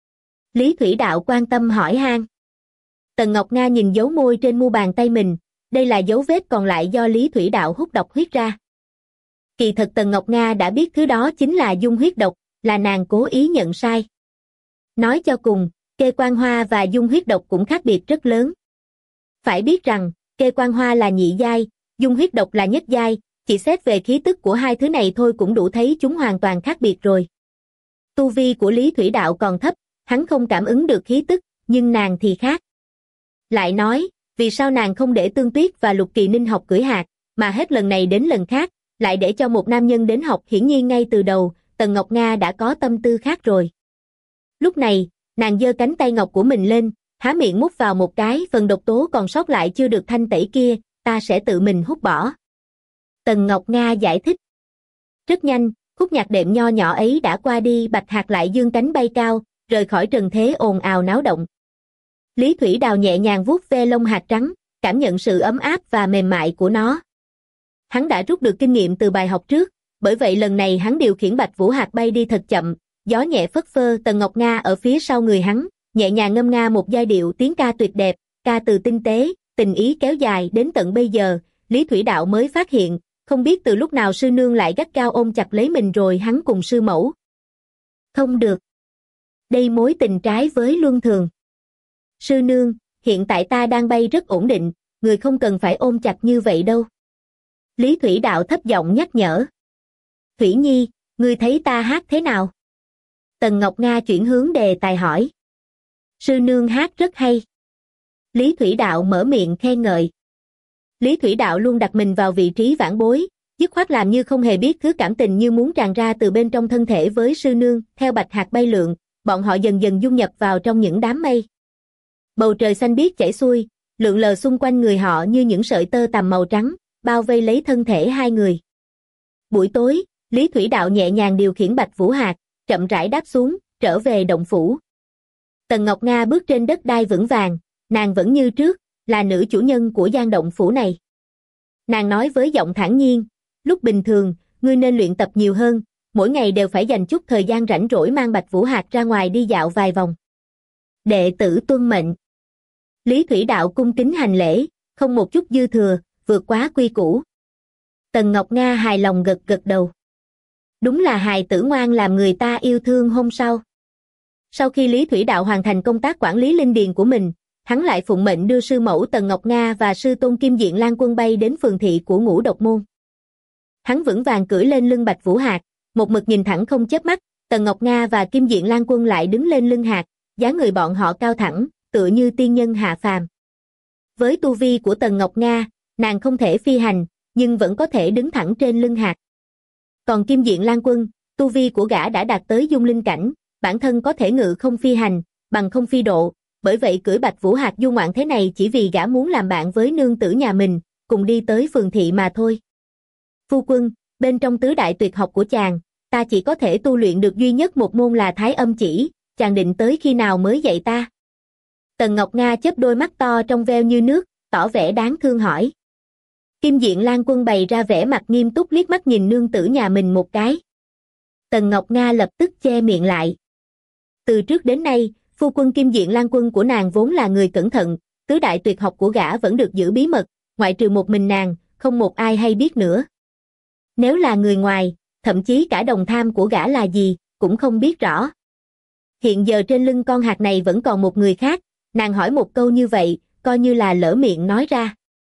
[SPEAKER 1] Lý Thủy Đạo quan tâm hỏi han. Tần Ngọc Nga nhìn dấu môi trên mu bàn tay mình, đây là dấu vết còn lại do Lý Thủy Đạo hút độc huyết ra. Kỳ thật Tần Ngọc Nga đã biết thứ đó chính là dung huyết độc, là nàng cố ý nhận sai. Nói cho cùng, kê quan hoa và dung huyết độc cũng khác biệt rất lớn. Phải biết rằng, kê quan hoa là nhị giai, dung huyết độc là nhất giai, chỉ xét về khí tức của hai thứ này thôi cũng đủ thấy chúng hoàn toàn khác biệt rồi. Tu vi của Lý Thủy Đạo còn thấp, hắn không cảm ứng được khí tức, nhưng nàng thì khác. Lại nói, vì sao nàng không để Tương Tuyết và Lục Kỳ Ninh học cưỡi hạc, mà hết lần này đến lần khác, lại để cho một nam nhân đến học? Hiển nhiên ngay từ đầu, Tần Ngọc Nga đã có tâm tư khác rồi. Lúc này, nàng giơ cánh tay ngọc của mình lên, há miệng mút vào một cái, phần độc tố còn sót lại chưa được thanh tẩy kia, ta sẽ tự mình hút bỏ. Tần Ngọc Nga giải thích. Rất nhanh, khúc nhạc đệm nho nhỏ ấy đã qua đi, Bạch Hạc lại dương cánh bay cao, rời khỏi trần thế ồn ào náo động. Lý Thủy Đào nhẹ nhàng vuốt ve lông hạc trắng, cảm nhận sự ấm áp và mềm mại của nó. Hắn đã rút được kinh nghiệm từ bài học trước, bởi vậy lần này hắn điều khiển Bạch Vũ Hạc bay đi thật chậm, gió nhẹ phất phơ. Tần Ngọc Nga ở phía sau người hắn, nhẹ nhàng ngâm nga một giai điệu tiếng ca tuyệt đẹp, ca từ tinh tế, tình ý kéo dài đến tận bây giờ. Lý Thủy Đạo mới phát hiện, không biết từ lúc nào sư nương lại gắt gao ôm chặt lấy mình rồi hắn cùng sư mẫu. Không được. Đây mối tình trái với luân thường. Sư nương, hiện tại ta đang bay rất ổn định, người không cần phải ôm chặt như vậy đâu. Lý Thủy Đạo thấp giọng nhắc nhở. Thủy Nhi, ngươi thấy ta hát thế nào? Tần Ngọc Nga chuyển hướng đề tài hỏi. Sư nương hát rất hay. Lý Thủy Đạo mở miệng khen ngợi. Lý Thủy Đạo luôn đặt mình vào vị trí vãn bối, dứt khoát làm như không hề biết thứ cảm tình như muốn tràn ra từ bên trong thân thể với sư nương. Theo Bạch Hạc bay lượn, bọn họ dần dần dung nhập vào trong những đám mây. Bầu trời xanh biếc chảy xuôi, lượn lờ xung quanh người họ như những sợi tơ tằm màu trắng, bao vây lấy thân thể hai người. Buổi tối, Lý Thủy Đạo nhẹ nhàng điều khiển Bạch Vũ Hạc, chậm rãi đáp xuống, trở về động phủ. Tần Ngọc Nga bước trên đất đai vững vàng, nàng vẫn như trước, là nữ chủ nhân của Giang Động Phủ này. Nàng nói với giọng thản nhiên, lúc bình thường, ngươi nên luyện tập nhiều hơn, mỗi ngày đều phải dành chút thời gian rảnh rỗi mang Bạch Vũ Hạc ra ngoài đi dạo vài vòng. Đệ tử tuân mệnh. Lý Thủy Đạo cung kính hành lễ, không một chút dư thừa, vượt quá quy củ. Tần Ngọc Nga hài lòng gật gật đầu. Đúng là hài tử ngoan làm người ta yêu thương. Hôm sau. Sau khi Lý Thủy Đạo hoàn thành công tác quản lý linh điền của mình, hắn lại phụng mệnh đưa sư mẫu Tần Ngọc Nga và sư tôn Kim Diện Lan Quân bay đến phường thị của Ngũ Độc Môn. Hắn vững vàng cưỡi lên lưng Bạch Vũ Hạc, một mực nhìn thẳng không chớp mắt, Tần Ngọc Nga và Kim Diện Lan Quân lại đứng lên lưng Hạc, dáng người bọn họ cao thẳng, tựa như tiên nhân hạ phàm. Với tu vi của Tần Ngọc Nga, nàng không thể phi hành, nhưng vẫn có thể đứng thẳng trên lưng Hạc. Còn Kim Diện Lan Quân, tu vi của gã đã đạt tới dung linh cảnh, bản thân có thể ngự không phi hành, bằng không phi độ, bởi vậy cưỡi Bạch Vũ Hạc du ngoạn thế này chỉ vì gã muốn làm bạn với nương tử nhà mình, cùng đi tới phường thị mà thôi. Phu quân, bên trong tứ đại tuyệt học của chàng, ta chỉ có thể tu luyện được duy nhất một môn là Thái Âm Chỉ, chàng định tới khi nào mới dạy ta? Tần Ngọc Nga chớp đôi mắt to trong veo như nước, tỏ vẻ đáng thương hỏi. Kim Diện Lan Quân bày ra vẻ mặt nghiêm túc liếc mắt nhìn nương tử nhà mình một cái. Tần Ngọc Nga lập tức che miệng lại. Từ trước đến nay, phu quân Kim Diện Lan Quân của nàng vốn là người cẩn thận, tứ đại tuyệt học của gã vẫn được giữ bí mật, ngoại trừ một mình nàng, không một ai hay biết nữa. Nếu là người ngoài, thậm chí cả đồng tham của gã là gì, cũng không biết rõ. Hiện giờ trên lưng con hạc này vẫn còn một người khác, nàng hỏi một câu như vậy, coi như là lỡ miệng nói ra.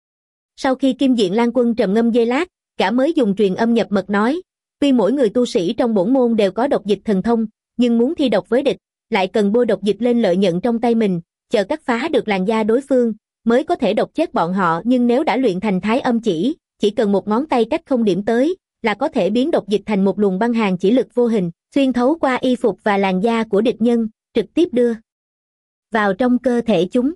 [SPEAKER 1] Sau khi Kim Diện Lan Quân trầm ngâm giây lát, gã mới dùng truyền âm nhập mật nói, tuy mỗi người tu sĩ trong bổn môn đều có độc dịch thần thông, nhưng muốn thi độc với địch, lại cần bôi độc dịch lên lợi nhận trong tay mình, chờ cắt phá được làn da đối phương, mới có thể độc chết bọn họ, nhưng nếu đã luyện thành Thái Âm Chỉ, chỉ cần một ngón tay cách không điểm tới, là có thể biến độc dịch thành một luồng băng hàn chỉ lực vô hình, xuyên thấu qua y phục và làn da của địch nhân, trực tiếp đưa vào trong cơ thể chúng.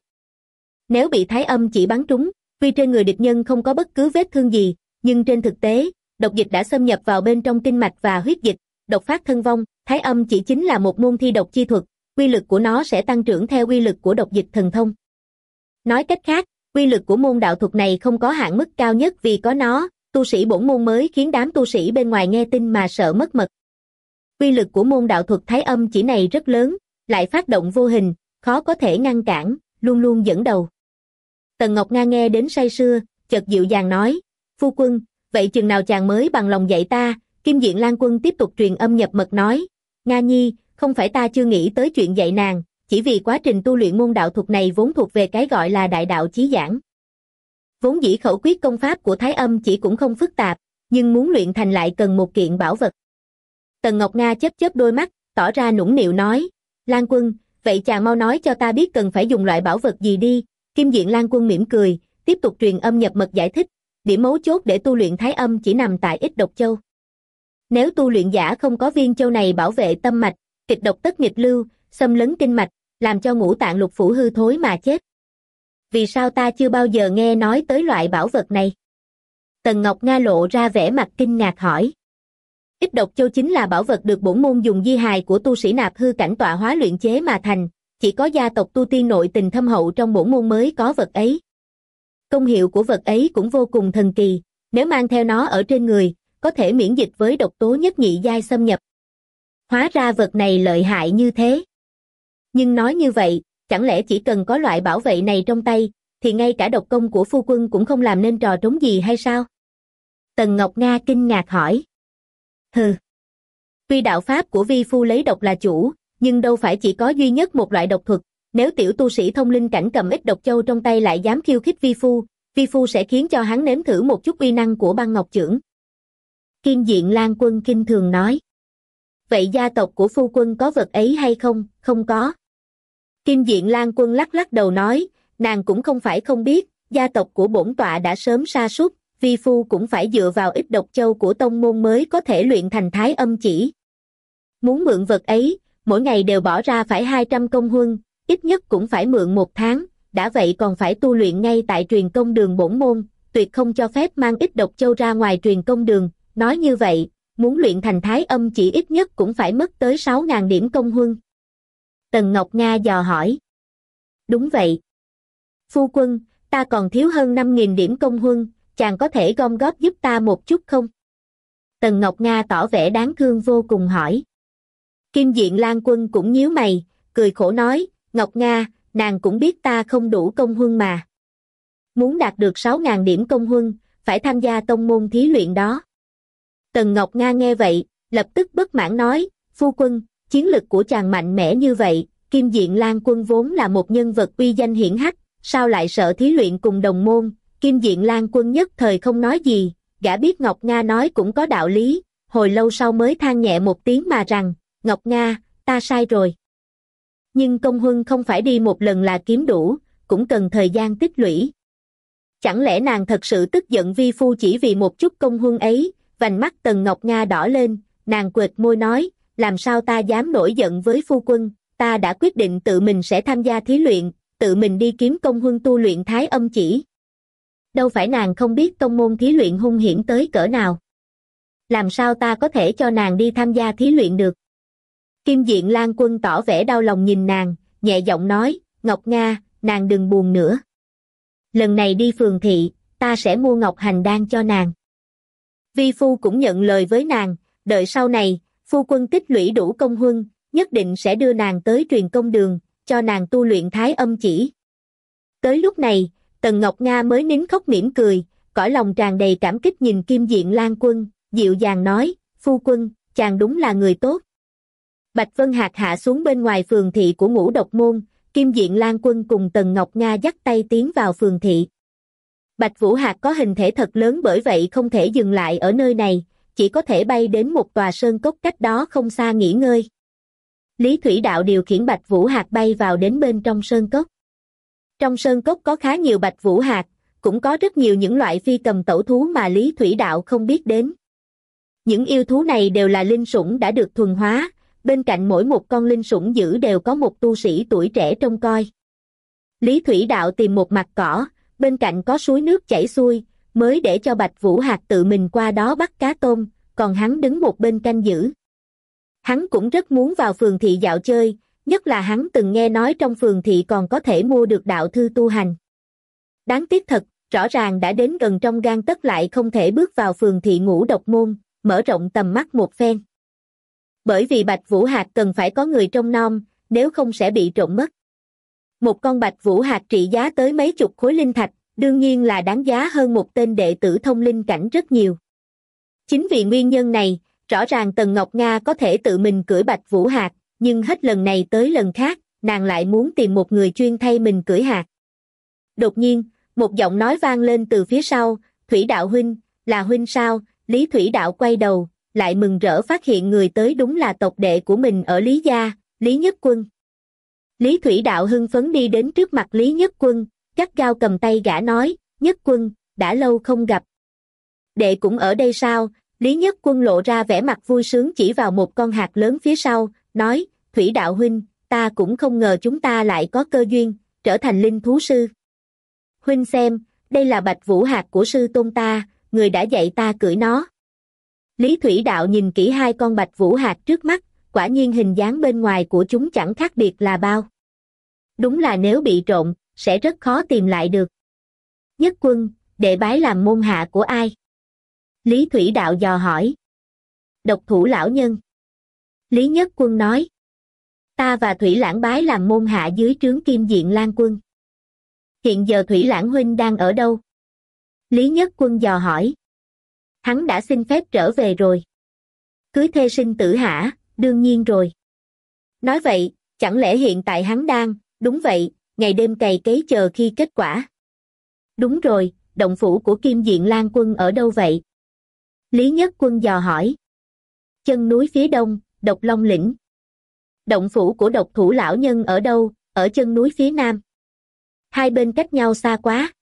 [SPEAKER 1] Nếu bị Thái Âm Chỉ bắn trúng, tuy trên người địch nhân không có bất cứ vết thương gì, nhưng trên thực tế, độc dịch đã xâm nhập vào bên trong kinh mạch và huyết dịch, độc phát thân vong. Thái Âm Chỉ chính là một môn thi độc chi thuật, uy lực của nó sẽ tăng trưởng theo uy lực của độc dịch thần thông. Nói cách khác, uy lực của môn đạo thuật này không có hạn mức cao nhất, vì có nó, tu sĩ bổn môn mới khiến đám tu sĩ bên ngoài nghe tin mà sợ mất mật. Uy lực của môn đạo thuật Thái Âm Chỉ này rất lớn, lại phát động vô hình, khó có thể ngăn cản, luôn luôn dẫn đầu. Tần Ngọc Nga nghe đến say sưa, chợt dịu dàng nói, phu quân, vậy chừng nào chàng mới bằng lòng dạy ta? Kim Diện Lan Quân tiếp tục truyền âm nhập mật nói, Nga nhi, không phải ta chưa nghĩ tới chuyện dạy nàng, chỉ vì quá trình tu luyện môn đạo thuật này vốn thuộc về cái gọi là đại đạo chí giảng. Vốn dĩ khẩu quyết công pháp của Thái Âm Chỉ cũng không phức tạp, nhưng muốn luyện thành lại cần một kiện bảo vật. Tần Ngọc Nga chớp chớp đôi mắt, tỏ ra nũng nịu nói, Lan Quân, vậy chàng mau nói cho ta biết cần phải dùng loại bảo vật gì đi. Kim Diện Lan Quân mỉm cười, tiếp tục truyền âm nhập mật giải thích, điểm mấu chốt để tu luyện Thái Âm Chỉ nằm tại ít độc châu. Nếu tu luyện giả không có viên châu này bảo vệ tâm mạch, kịch độc tất nghịch lưu, xâm lấn kinh mạch, làm cho ngũ tạng lục phủ hư thối mà chết. Vì sao ta chưa bao giờ nghe nói tới loại bảo vật này? Tần Ngọc Nga lộ ra vẻ mặt kinh ngạc hỏi. Ít độc châu chính là bảo vật được bổn môn dùng di hài của tu sĩ nạp hư cảnh tọa hóa luyện chế mà thành, chỉ có gia tộc tu tiên nội tình thâm hậu trong bổn môn mới có vật ấy. Công hiệu của vật ấy cũng vô cùng thần kỳ, nếu mang theo nó ở trên người, có thể miễn dịch với độc tố nhất nhị giai xâm nhập. Hóa ra vật này lợi hại như thế. Nhưng nói như vậy, chẳng lẽ chỉ cần có loại bảo vệ này trong tay, thì ngay cả độc công của phu quân cũng không làm nên trò trống gì hay sao? Tần Ngọc Nga kinh ngạc hỏi. Hừ. Tuy đạo pháp của vi phu lấy độc là chủ, nhưng đâu phải chỉ có duy nhất một loại độc thuật, nếu tiểu tu sĩ thông linh cảnh cầm ít độc châu trong tay lại dám khiêu khích vi phu, vi phu sẽ khiến cho hắn nếm thử một chút uy năng của băng ngọc chưởng. Kim Diện Lan Quân kinh thường nói. Vậy gia tộc của phu quân có vật ấy hay không? Không có. Kim Diện Lan Quân lắc lắc đầu nói, nàng cũng không phải không biết, gia tộc của bổn tọa đã sớm sa sút, vi phu cũng phải dựa vào ít độc châu của tông môn mới có thể luyện thành Thái Âm Chỉ. Muốn mượn vật ấy, mỗi ngày đều bỏ ra phải hai trăm công huân, ít nhất cũng phải mượn một tháng, đã vậy còn phải tu luyện ngay tại truyền công đường bổn môn, tuyệt không cho phép mang ít độc châu ra ngoài truyền công đường, nói như vậy, muốn luyện thành Thái Âm Chỉ ít nhất cũng phải mất tới sáu nghìn điểm công huân. Tần Ngọc Nga dò hỏi. Đúng vậy. Phu quân, Ta còn thiếu hơn năm nghìn điểm công huân, chàng có thể gom góp giúp ta một chút không? Tần Ngọc Nga tỏ vẻ đáng thương vô cùng hỏi. Kim Diện Lan Quân cũng nhíu mày, cười khổ nói, Ngọc Nga, nàng cũng biết ta không đủ công huân mà. Muốn đạt được sáu nghìn điểm công huân, phải tham gia tông môn thí luyện đó. Tần Ngọc Nga nghe vậy, lập tức bất mãn nói, phu quân, chiến lực của chàng mạnh mẽ như vậy, Kim Diện Lan Quân vốn là một nhân vật uy danh hiển hách, sao lại sợ thí luyện cùng đồng môn? Kim Diện Lan Quân nhất thời không nói gì, gã biết Ngọc Nga nói cũng có đạo lý, hồi lâu sau mới than nhẹ một tiếng mà rằng, Ngọc Nga, ta sai rồi. Nhưng công huân không phải đi một lần là kiếm đủ, cũng cần thời gian tích lũy. Chẳng lẽ nàng thật sự tức giận vi phu chỉ vì một chút công huân ấy? Vành mắt Tần Ngọc Nga đỏ lên, nàng quệt môi nói, làm sao ta dám nổi giận với phu quân, ta đã quyết định tự mình sẽ tham gia thí luyện, tự mình đi kiếm công huân tu luyện Thái Âm Chỉ. Đâu phải nàng không biết tông môn thí luyện hung hiểm tới cỡ nào. Làm sao ta có thể cho nàng đi tham gia thí luyện được? Kim Diện Lan Quân tỏ vẻ đau lòng nhìn nàng, nhẹ giọng nói, Ngọc Nga, nàng đừng buồn nữa. Lần này đi phường thị, ta sẽ mua ngọc hành đan cho nàng. Vi phu cũng nhận lời với nàng, đợi sau này, phu quân tích lũy đủ công huân, nhất định sẽ đưa nàng tới truyền công đường, cho nàng tu luyện Thái Âm Chỉ. Tới lúc này, Tần Ngọc Nga mới nín khóc mỉm cười, cõi lòng tràn đầy cảm kích nhìn Kim Diện Lan Quân, dịu dàng nói, phu quân, chàng đúng là người tốt. Bạch Vân Hạc hạ xuống bên ngoài phường thị của Ngũ Độc Môn, Kim Diện Lan Quân cùng Tần Ngọc Nga dắt tay tiến vào phường thị. Bạch Vũ Hạc có hình thể thật lớn bởi vậy không thể dừng lại ở nơi này, chỉ có thể bay đến một tòa sơn cốc cách đó không xa nghỉ ngơi. Lý Thủy Đạo điều khiển Bạch Vũ Hạc bay vào đến bên trong sơn cốc. Trong sơn cốc có khá nhiều Bạch Vũ Hạc, cũng có rất nhiều những loại phi cầm tẩu thú mà Lý Thủy Đạo không biết đến. Những yêu thú này đều là linh sủng đã được thuần hóa, bên cạnh mỗi một con linh sủng dữ đều có một tu sĩ tuổi trẻ trông coi. Lý Thủy Đạo tìm một mặt cỏ, bên cạnh có suối nước chảy xuôi, mới để cho Bạch Vũ Hạc tự mình qua đó bắt cá tôm, còn hắn đứng một bên canh giữ. Hắn cũng rất muốn vào phường thị dạo chơi, nhất là hắn từng nghe nói trong phường thị còn có thể mua được đạo thư tu hành. Đáng tiếc thật, rõ ràng đã đến gần trong gang tấc lại không thể bước vào phường thị Ngũ Độc Môn, mở rộng tầm mắt một phen. Bởi vì Bạch Vũ Hạc cần phải có người trông nom, nếu không sẽ bị trộm mất. Một con Bạch Vũ Hạc trị giá tới mấy chục khối linh thạch, đương nhiên là đáng giá hơn một tên đệ tử thông linh cảnh rất nhiều. Chính vì nguyên nhân này, rõ ràng Tần Ngọc Nga có thể tự mình cưỡi Bạch Vũ Hạc, nhưng hết lần này tới lần khác, nàng lại muốn tìm một người chuyên thay mình cưỡi hạc. Đột nhiên, một giọng nói vang lên từ phía sau, Thủy Đạo huynh, là huynh sao? Lý Thủy Đạo quay đầu, lại mừng rỡ phát hiện người tới đúng là tộc đệ của mình ở Lý gia, Lý Nhất Quân. Lý Thủy Đạo hưng phấn đi đến trước mặt Lý Nhất Quân, gắt gao cầm tay gã nói, Nhất Quân, đã lâu không gặp. Đệ cũng ở đây sao? Lý Nhất Quân lộ ra vẻ mặt vui sướng chỉ vào một con hạc lớn phía sau, nói, Thủy Đạo huynh, ta cũng không ngờ chúng ta lại có cơ duyên, trở thành linh thú sư. Huynh xem, đây là Bạch Vũ Hạc của sư tôn ta, người đã dạy ta cưỡi nó. Lý Thủy Đạo nhìn kỹ hai con Bạch Vũ Hạc trước mắt, quả nhiên hình dáng bên ngoài của chúng chẳng khác biệt là bao. Đúng là nếu bị trộm, sẽ rất khó tìm lại được. Nhất Quân, đệ bái làm môn hạ của ai? Lý Thủy Đạo dò hỏi. Độc Thủ lão nhân. Lý Nhất Quân nói. Ta và Thủy Lãng bái làm môn hạ dưới trướng Kim Diện Lan Quân. Hiện giờ Thủy Lãng huynh đang ở đâu? Lý Nhất Quân dò hỏi. Hắn đã xin phép trở về rồi. Cưới thê sinh tử hả? Đương nhiên rồi. Nói vậy, chẳng lẽ hiện tại hắn đang, đúng vậy, ngày đêm cày cấy chờ khi kết quả. Đúng rồi, động phủ của Kim Diện Lan Quân ở đâu vậy? Lý Nhất Quân dò hỏi. Chân núi phía đông, Độc Long Lĩnh. Động phủ của Độc Thủ lão nhân ở đâu? Ở chân núi phía nam. Hai bên cách nhau xa quá.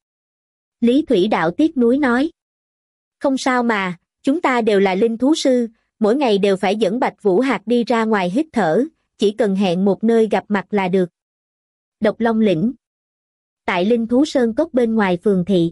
[SPEAKER 1] Lý Thủy Đạo tiếc nuối nói. Không sao mà, chúng ta đều là linh thú sư, mỗi ngày đều phải dẫn Bạch Vũ Hạc đi ra ngoài hít thở, chỉ cần hẹn một nơi gặp mặt là được. Độc Long Lĩnh. Tại Linh Thú Sơn Cốc bên ngoài phường thị.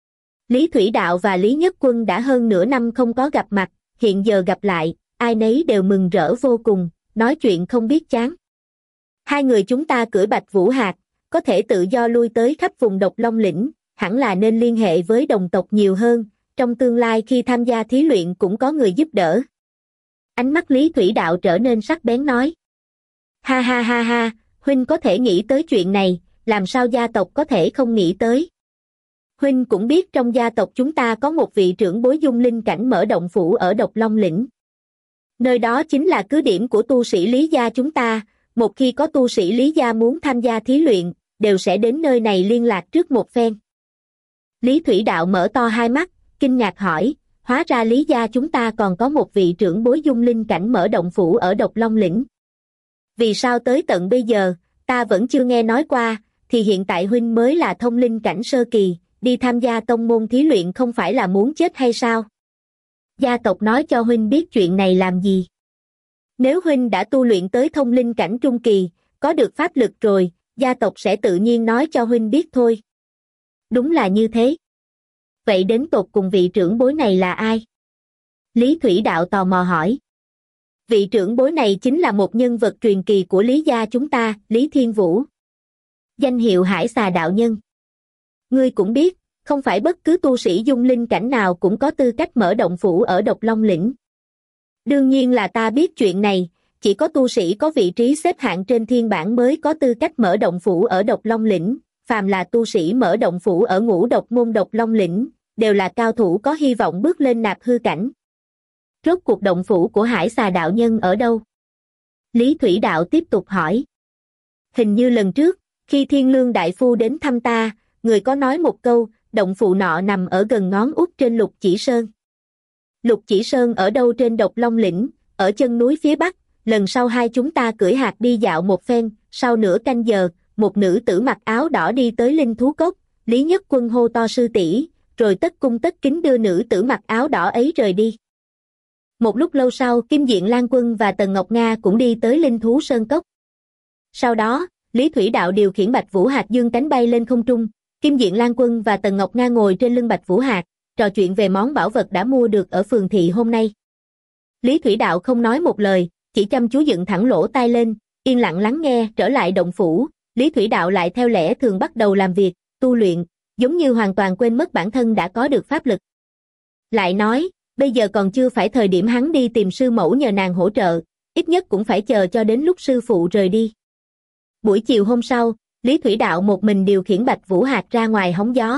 [SPEAKER 1] Lý Thủy Đạo và Lý Nhất Quân đã hơn nửa năm không có gặp mặt, hiện giờ gặp lại, ai nấy đều mừng rỡ vô cùng, nói chuyện không biết chán. Hai người chúng ta cưỡi Bạch Vũ Hạc, có thể tự do lui tới khắp vùng Độc Long Lĩnh, hẳn là nên liên hệ với đồng tộc nhiều hơn, trong tương lai khi tham gia thí luyện cũng có người giúp đỡ. Ánh mắt Lý Thủy Đạo trở nên sắc bén nói. Ha ha ha ha, huynh có thể nghĩ tới chuyện này, làm sao gia tộc có thể không nghĩ tới. Huynh cũng biết trong gia tộc chúng ta có một vị trưởng bối dung linh cảnh mở động phủ ở Độc Long Lĩnh. Nơi đó chính là cứ điểm của tu sĩ Lý gia chúng ta, một khi có tu sĩ Lý gia muốn tham gia thí luyện, đều sẽ đến nơi này liên lạc trước một phen. Lý Thủy Đạo mở to hai mắt, kinh ngạc hỏi, hóa ra Lý gia chúng ta còn có một vị trưởng bối dung linh cảnh mở động phủ ở Độc Long Lĩnh. Vì sao tới tận bây giờ, ta vẫn chưa nghe nói qua, thì hiện tại huynh mới là thông linh cảnh sơ kỳ, đi tham gia tông môn thí luyện không phải là muốn chết hay sao? Gia tộc nói cho huynh biết chuyện này làm gì? Nếu huynh đã tu luyện tới thông linh cảnh trung kỳ, có được pháp lực rồi, gia tộc sẽ tự nhiên nói cho huynh biết thôi. Đúng là như thế. Vậy đến tột cùng vị trưởng bối này là ai? Lý Thủy Đạo tò mò hỏi. Vị trưởng bối này chính là một nhân vật truyền kỳ của Lý gia chúng ta, Lý Thiên Vũ. Danh hiệu Hải Xà Đạo Nhân. Ngươi cũng biết, không phải bất cứ tu sĩ dung linh cảnh nào cũng có tư cách mở động phủ ở Độc Long Lĩnh. Đương nhiên là ta biết chuyện này, chỉ có tu sĩ có vị trí xếp hạng trên thiên bảng mới có tư cách mở động phủ ở Độc Long Lĩnh, phàm là tu sĩ mở động phủ ở Ngũ Độc môn Độc Long Lĩnh, đều là cao thủ có hy vọng bước lên nạp hư cảnh. Rốt cuộc động phủ của Hải Xà Đạo Nhân ở đâu? Lý Thủy Đạo tiếp tục hỏi. Hình như lần trước, khi Thiên Lương Đại Phu đến thăm ta, người có nói một câu, động phủ nọ nằm ở gần ngón út trên Lục Chỉ Sơn. Lục Chỉ Sơn ở đâu trên Độc Long Lĩnh, ở chân núi phía bắc, lần sau hai chúng ta cưỡi hạc đi dạo một phen, sau nửa canh giờ, một nữ tử mặc áo đỏ đi tới Linh Thú Cốc, Lý Nhất Quân hô to sư tỷ, rồi tất cung tất kính đưa nữ tử mặc áo đỏ ấy rời đi. Một lúc lâu sau, Kim Diện Lan Quân và Tần Ngọc Nga cũng đi tới Linh Thú Sơn Cốc. Sau đó, Lý Thủy Đạo điều khiển Bạch Vũ Hạc dương cánh bay lên không trung, Kim Diện Lan Quân và Tần Ngọc Nga ngồi trên lưng Bạch Vũ Hạc, trò chuyện về món bảo vật đã mua được ở phường thị hôm nay. Lý Thủy Đạo không nói một lời, chỉ chăm chú dựng thẳng lỗ tai lên, yên lặng lắng nghe. Trở lại động phủ, Lý Thủy Đạo lại theo lẽ thường bắt đầu làm việc, tu luyện, giống như hoàn toàn quên mất bản thân đã có được pháp lực. Lại nói, bây giờ còn chưa phải thời điểm hắn đi tìm sư mẫu nhờ nàng hỗ trợ, ít nhất cũng phải chờ cho đến lúc sư phụ rời đi. Buổi chiều hôm sau, Lý Thủy Đạo một mình điều khiển Bạch Vũ Hạc ra ngoài hóng gió.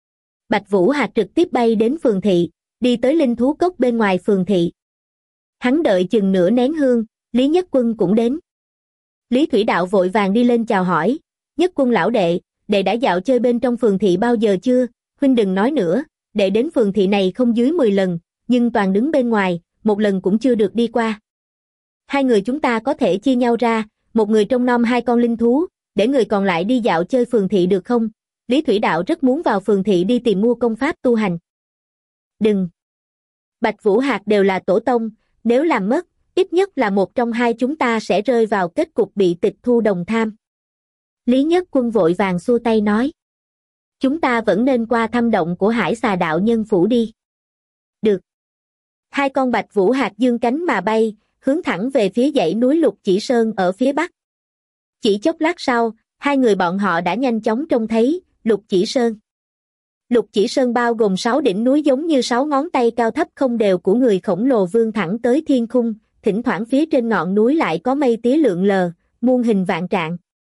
[SPEAKER 1] Bạch Vũ Hạc trực tiếp bay đến phường thị, đi tới Linh Thú Cốc bên ngoài phường thị. Hắn đợi chừng nửa nén hương, Lý Nhất Quân cũng đến. Lý Thủy Đạo vội vàng đi lên chào hỏi, Nhất Quân lão đệ, đệ đã dạo chơi bên trong phường thị bao giờ chưa? Huynh đừng nói nữa, đệ đến phường thị này không dưới mười lần, nhưng toàn đứng bên ngoài, một lần cũng chưa được đi qua. Hai người chúng ta có thể chia nhau ra, một người trông nom hai con linh thú, để người còn lại đi dạo chơi phường thị được không? Lý Thủy Đạo rất muốn vào phường thị đi tìm mua công pháp tu hành. Đừng! Bạch Vũ Hạc đều là tổ tông, nếu làm mất, ít nhất là một trong hai chúng ta sẽ rơi vào kết cục bị tịch thu đồng tham. Lý Nhất Quân vội vàng xua tay nói. Chúng ta vẫn nên qua thăm động của Hải Xà Đạo Nhân phủ đi. Được. Hai con Bạch Vũ Hạc dương cánh mà bay, hướng thẳng về phía dãy núi Lục Chỉ Sơn ở phía bắc. Chỉ chốc lát sau, hai người bọn họ đã nhanh chóng trông thấy Lục Chỉ Sơn. Lục Chỉ Sơn bao gồm sáu đỉnh núi giống như sáu ngón tay cao thấp không đều của người khổng lồ vươn thẳng tới thiên khung, thỉnh thoảng phía trên ngọn núi lại có mây tía lượn lờ, muôn hình vạn trạng.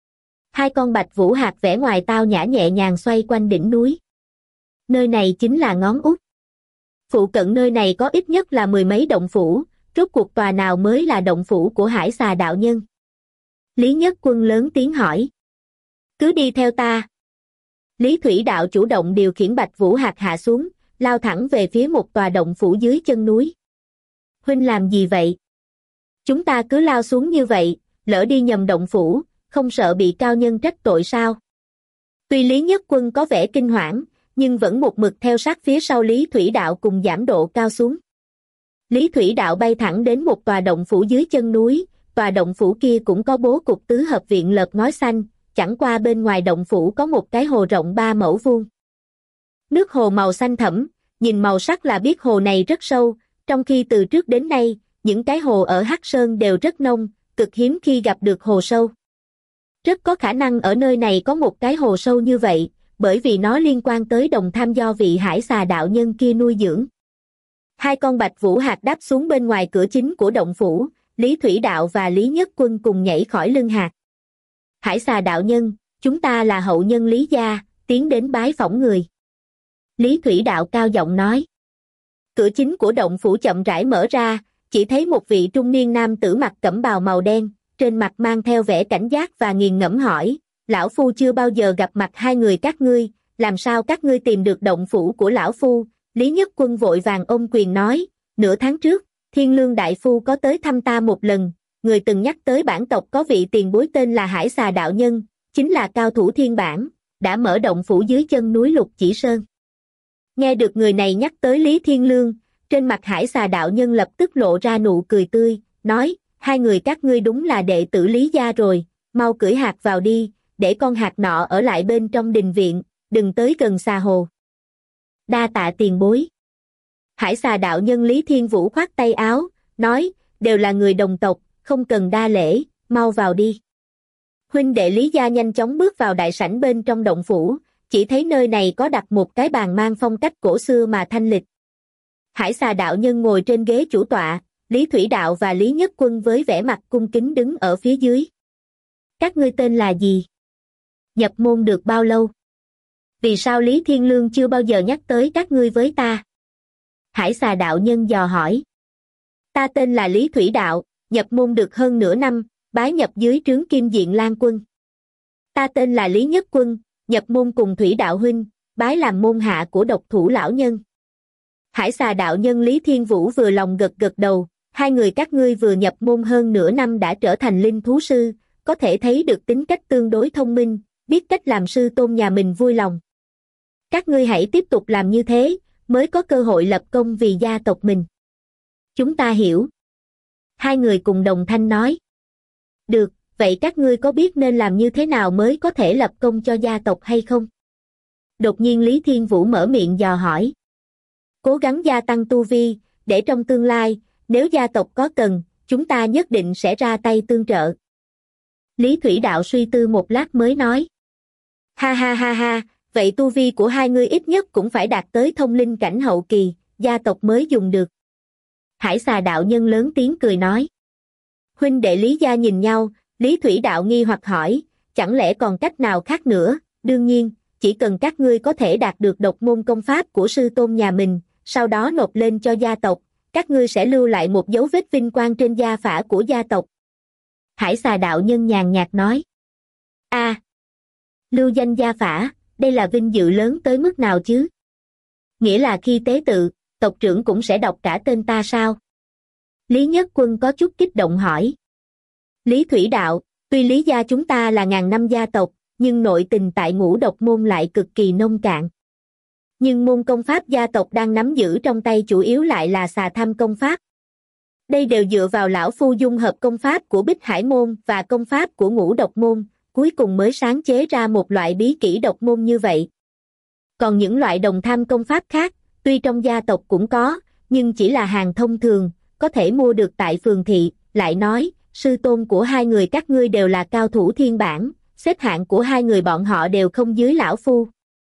[SPEAKER 1] Hai con Bạch Vũ Hạc vẻ ngoài tao nhã nhẹ nhàng xoay quanh đỉnh núi. Nơi này chính là ngón út. Phụ cận nơi này có ít nhất là mười mấy động phủ, rốt cuộc tòa nào mới là động phủ của Hải Xà Đạo Nhân? Lý Nhất Quân lớn tiếng hỏi. Cứ đi theo ta. Lý Thủy Đạo chủ động điều khiển Bạch Vũ Hạc hạ xuống, lao thẳng về phía một tòa động phủ dưới chân núi. Huynh làm gì vậy? Chúng ta cứ lao xuống như vậy, lỡ đi nhầm động phủ, không sợ bị cao nhân trách tội sao? Tuy Lý Nhất Quân có vẻ kinh hoảng, nhưng vẫn một mực theo sát phía sau Lý Thủy Đạo cùng giảm độ cao xuống. Lý Thủy Đạo bay thẳng đến một tòa động phủ dưới chân núi, tòa động phủ kia cũng có bố cục tứ hợp viện lợp ngói xanh, chẳng qua bên ngoài động phủ có một cái hồ rộng ba mẫu vuông. Nước hồ màu xanh thẫm, nhìn màu sắc là biết hồ này rất sâu, trong khi từ trước đến nay, những cái hồ ở Hắc Sơn đều rất nông, cực hiếm khi gặp được hồ sâu. Rất có khả năng ở nơi này có một cái hồ sâu như vậy, bởi vì nó liên quan tới đồng tham do vị hải xà đạo nhân kia nuôi dưỡng. Hai con bạch vũ hạt đáp xuống bên ngoài cửa chính của động phủ, Lý Thủy Đạo và Lý Nhất Quân cùng nhảy khỏi lưng hạt. Hải xà đạo nhân, chúng ta là hậu nhân Lý gia, tiến đến bái phỏng người. Lý Thủy Đạo cao giọng nói. Cửa chính của động phủ chậm rãi mở ra, chỉ thấy một vị trung niên nam tử mặc cẩm bào màu đen, trên mặt mang theo vẻ cảnh giác và nghiền ngẫm hỏi, lão phu chưa bao giờ gặp mặt hai người các ngươi, làm sao các ngươi tìm được động phủ của lão phu? Lý Nhất Quân vội vàng ôm quyền nói, nửa tháng trước, Thiên Lương đại phu có tới thăm ta một lần, người từng nhắc tới bản tộc có vị tiền bối tên là Hải Xà đạo nhân, chính là cao thủ thiên bản, đã mở động phủ dưới chân núi Lục Chỉ Sơn. Nghe được người này nhắc tới Lý Thiên Lương, trên mặt Hải Xà đạo nhân lập tức lộ ra nụ cười tươi, nói, hai người các ngươi đúng là đệ tử Lý gia rồi, mau cưỡi hạt vào đi, để con hạt nọ ở lại bên trong đình viện, đừng tới gần xà hồ. Đa tạ tiền bối. Hải Xà đạo nhân Lý Thiên Vũ khoát tay áo, nói, đều là người đồng tộc, không cần đa lễ, mau vào đi. Huynh đệ Lý gia nhanh chóng bước vào đại sảnh bên trong động phủ, chỉ thấy nơi này có đặt một cái bàn mang phong cách cổ xưa mà thanh lịch. Hải Xà đạo nhân ngồi trên ghế chủ tọa, Lý Thủy Đạo và Lý Nhất Quân với vẻ mặt cung kính đứng ở phía dưới. Các ngươi tên là gì? Nhập môn được bao lâu? Vì sao Lý Thiên Lương chưa bao giờ nhắc tới các ngươi với ta? Hải Xà đạo nhân dò hỏi. Ta tên là Lý Thủy Đạo, nhập môn được hơn nửa năm, bái nhập dưới trướng Kim Diện Lan Quân. Ta tên là Lý Nhất Quân, nhập môn cùng Thủy Đạo huynh, bái làm môn hạ của Độc Thủ lão nhân. Hải Xà đạo nhân Lý Thiên Vũ vừa lòng gật gật đầu, hai người các ngươi vừa nhập môn hơn nửa năm đã trở thành linh thú sư, có thể thấy được tính cách tương đối thông minh, biết cách làm sư tôn nhà mình vui lòng. Các ngươi hãy tiếp tục làm như thế, mới có cơ hội lập công vì gia tộc mình. Chúng ta hiểu. Hai người cùng đồng thanh nói. Được, vậy các ngươi có biết nên làm như thế nào mới có thể lập công cho gia tộc hay không? Đột nhiên Lý Thiên Vũ mở miệng dò hỏi. Cố gắng gia tăng tu vi, để trong tương lai, nếu gia tộc có cần, chúng ta nhất định sẽ ra tay tương trợ. Lý Thủy Đạo suy tư một lát mới nói. Ha ha ha ha, vậy tu vi của hai ngươi ít nhất cũng phải đạt tới thông linh cảnh hậu kỳ, gia tộc mới dùng được. Hải Xà đạo nhân lớn tiếng cười nói. Huynh đệ Lý gia nhìn nhau, Lý Thủy Đạo nghi hoặc hỏi, chẳng lẽ còn cách nào khác nữa? Đương nhiên, chỉ cần các ngươi có thể đạt được độc môn công pháp của sư tôn nhà mình, sau đó nộp lên cho gia tộc, các ngươi sẽ lưu lại một dấu vết vinh quang trên gia phả của gia tộc. Hải Xà đạo nhân nhàn nhạt nói. A, à, lưu danh gia phả, đây là vinh dự lớn tới mức nào chứ? Nghĩa là khi tế tự, tộc trưởng cũng sẽ đọc cả tên ta sao? Lý Nhất Quân có chút kích động hỏi. Lý Thủy Đạo, tuy Lý gia chúng ta là ngàn năm gia tộc, nhưng nội tình tại Ngũ Độc môn lại cực kỳ nông cạn. Nhưng môn công pháp gia tộc đang nắm giữ trong tay chủ yếu lại là Xà Tham công pháp. Đây đều dựa vào lão phu dung hợp công pháp của Bích Hải môn và công pháp của Ngũ Độc môn, cuối cùng mới sáng chế ra một loại bí kỹ độc môn như vậy. Còn những loại đồng tham công pháp khác, tuy trong gia tộc cũng có, nhưng chỉ là hàng thông thường, có thể mua được tại phường thị. Lại nói, sư tôn của hai người các ngươi đều là cao thủ thiên bản, xếp hạng của hai người bọn họ đều không dưới lão phu.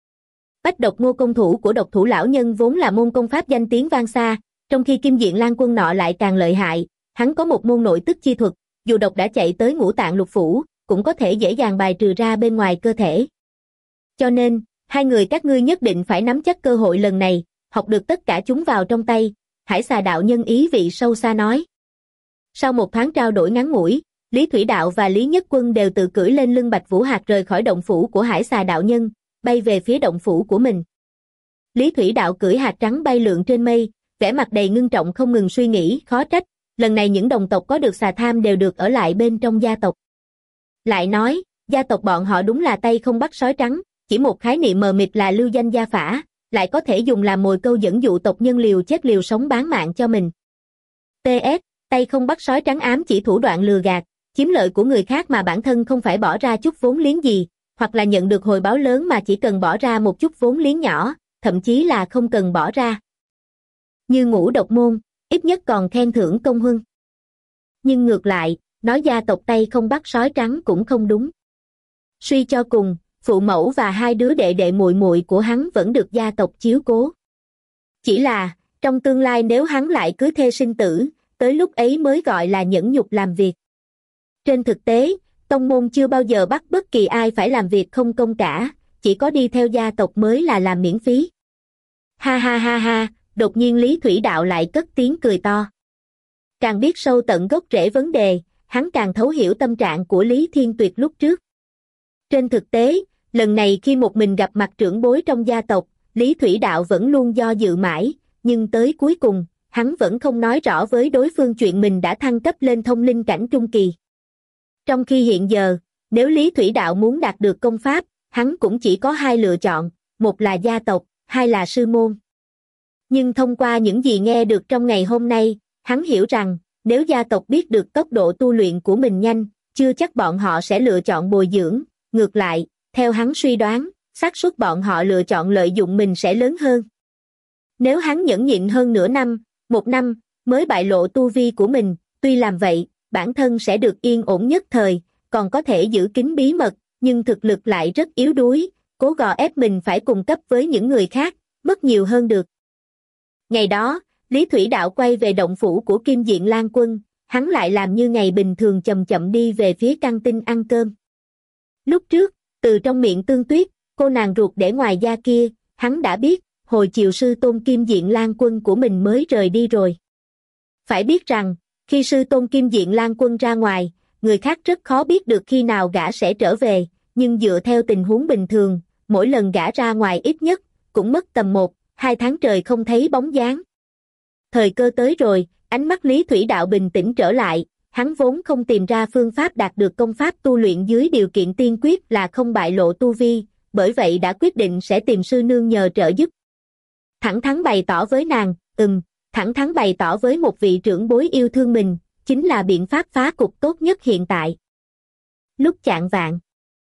[SPEAKER 1] Bách Độc Ngô công thủ của Độc Thủ lão nhân vốn là môn công pháp danh tiếng vang xa, trong khi Kim Diện Lan Quân nọ lại càng lợi hại, hắn có một môn nội tức chi thuật, dù độc đã chạy tới ngũ tạng lục phủ, cũng có thể dễ dàng bài trừ ra bên ngoài cơ thể. Cho nên, hai người các ngươi nhất định phải nắm chắc cơ hội lần này, học được tất cả chúng vào trong tay, Hải Xà đạo nhân ý vị sâu xa nói. Sau một tháng trao đổi ngắn ngủi, Lý Thủy Đạo và Lý Nhất Quân đều tự cưỡi lên lưng Bạch Vũ Hạc rời khỏi động phủ của Hải Xà đạo nhân, bay về phía động phủ của mình. Lý Thủy Đạo cưỡi hạt trắng bay lượn trên mây, vẻ mặt đầy ngưng trọng không ngừng suy nghĩ, khó trách, lần này những đồng tộc có được Xà Tham đều được ở lại bên trong gia tộc. Lại nói, gia tộc bọn họ đúng là tay không bắt sói trắng, chỉ một khái niệm mờ mịt là lưu danh gia phả, lại có thể dùng làm mồi câu dẫn dụ tộc nhân liều chết liều sống bán mạng cho mình. pê ét, tay không bắt sói trắng ám chỉ thủ đoạn lừa gạt, chiếm lợi của người khác mà bản thân không phải bỏ ra chút vốn liếng gì, hoặc là nhận được hồi báo lớn mà chỉ cần bỏ ra một chút vốn liếng nhỏ, thậm chí là không cần bỏ ra. Như Ngũ Độc môn, ít nhất còn khen thưởng công huân. Nhưng ngược lại, nói gia tộc tay không bắt sói trắng cũng không đúng. Suy cho cùng, phụ mẫu và hai đứa đệ đệ muội muội của hắn vẫn được gia tộc chiếu cố. Chỉ là, trong tương lai nếu hắn lại cưới thê sinh tử, tới lúc ấy mới gọi là nhẫn nhục làm việc. Trên thực tế, tông môn chưa bao giờ bắt bất kỳ ai phải làm việc không công cả, chỉ có đi theo gia tộc mới là làm miễn phí. Ha ha ha ha, đột nhiên Lý Thủy Đạo lại cất tiếng cười to. Càng biết sâu tận gốc rễ vấn đề, hắn càng thấu hiểu tâm trạng của Lý Thiên Tuyệt lúc trước. Trên thực tế, lần này khi một mình gặp mặt trưởng bối trong gia tộc, Lý Thủy Đạo vẫn luôn do dự mãi, nhưng tới cuối cùng, hắn vẫn không nói rõ với đối phương chuyện mình đã thăng cấp lên thông linh cảnh trung kỳ. Trong khi hiện giờ, nếu Lý Thủy Đạo muốn đạt được công pháp, hắn cũng chỉ có hai lựa chọn, một là gia tộc, hai là sư môn. Nhưng thông qua những gì nghe được trong ngày hôm nay, hắn hiểu rằng, nếu gia tộc biết được tốc độ tu luyện của mình nhanh, chưa chắc bọn họ sẽ lựa chọn bồi dưỡng, ngược lại, theo hắn suy đoán, xác suất bọn họ lựa chọn lợi dụng mình sẽ lớn hơn. Nếu hắn nhẫn nhịn hơn nửa năm, một năm, mới bại lộ tu vi của mình, tuy làm vậy, bản thân sẽ được yên ổn nhất thời, còn có thể giữ kín bí mật, nhưng thực lực lại rất yếu đuối, cố gò ép mình phải cùng cấp với những người khác, mất nhiều hơn được. Ngày đó, Lý Thủy Đạo quay về động phủ của Kim Diện Lan Quân, hắn lại làm như ngày bình thường chậm chậm đi về phía căng tin ăn cơm. Lúc trước, từ trong miệng Tương Tuyết, cô nàng ruột để ngoài da kia, hắn đã biết, hồi chiều sư tôn Kim Diện Lan Quân của mình mới rời đi rồi. Phải biết rằng, khi sư tôn Kim Diện Lan Quân ra ngoài, người khác rất khó biết được khi nào gã sẽ trở về, nhưng dựa theo tình huống bình thường, mỗi lần gã ra ngoài ít nhất, cũng mất tầm một, hai tháng trời không thấy bóng dáng. Thời cơ tới rồi, ánh mắt Lý Thủy Đạo bình tĩnh trở lại, hắn vốn không tìm ra phương pháp đạt được công pháp tu luyện dưới điều kiện tiên quyết là không bại lộ tu vi, bởi vậy đã quyết định sẽ tìm sư nương nhờ trợ giúp. Thẳng thắn bày tỏ với nàng, ừm, thẳng thắn bày tỏ với một vị trưởng bối yêu thương mình, chính là biện pháp phá cục tốt nhất hiện tại. Lúc chạng vạng,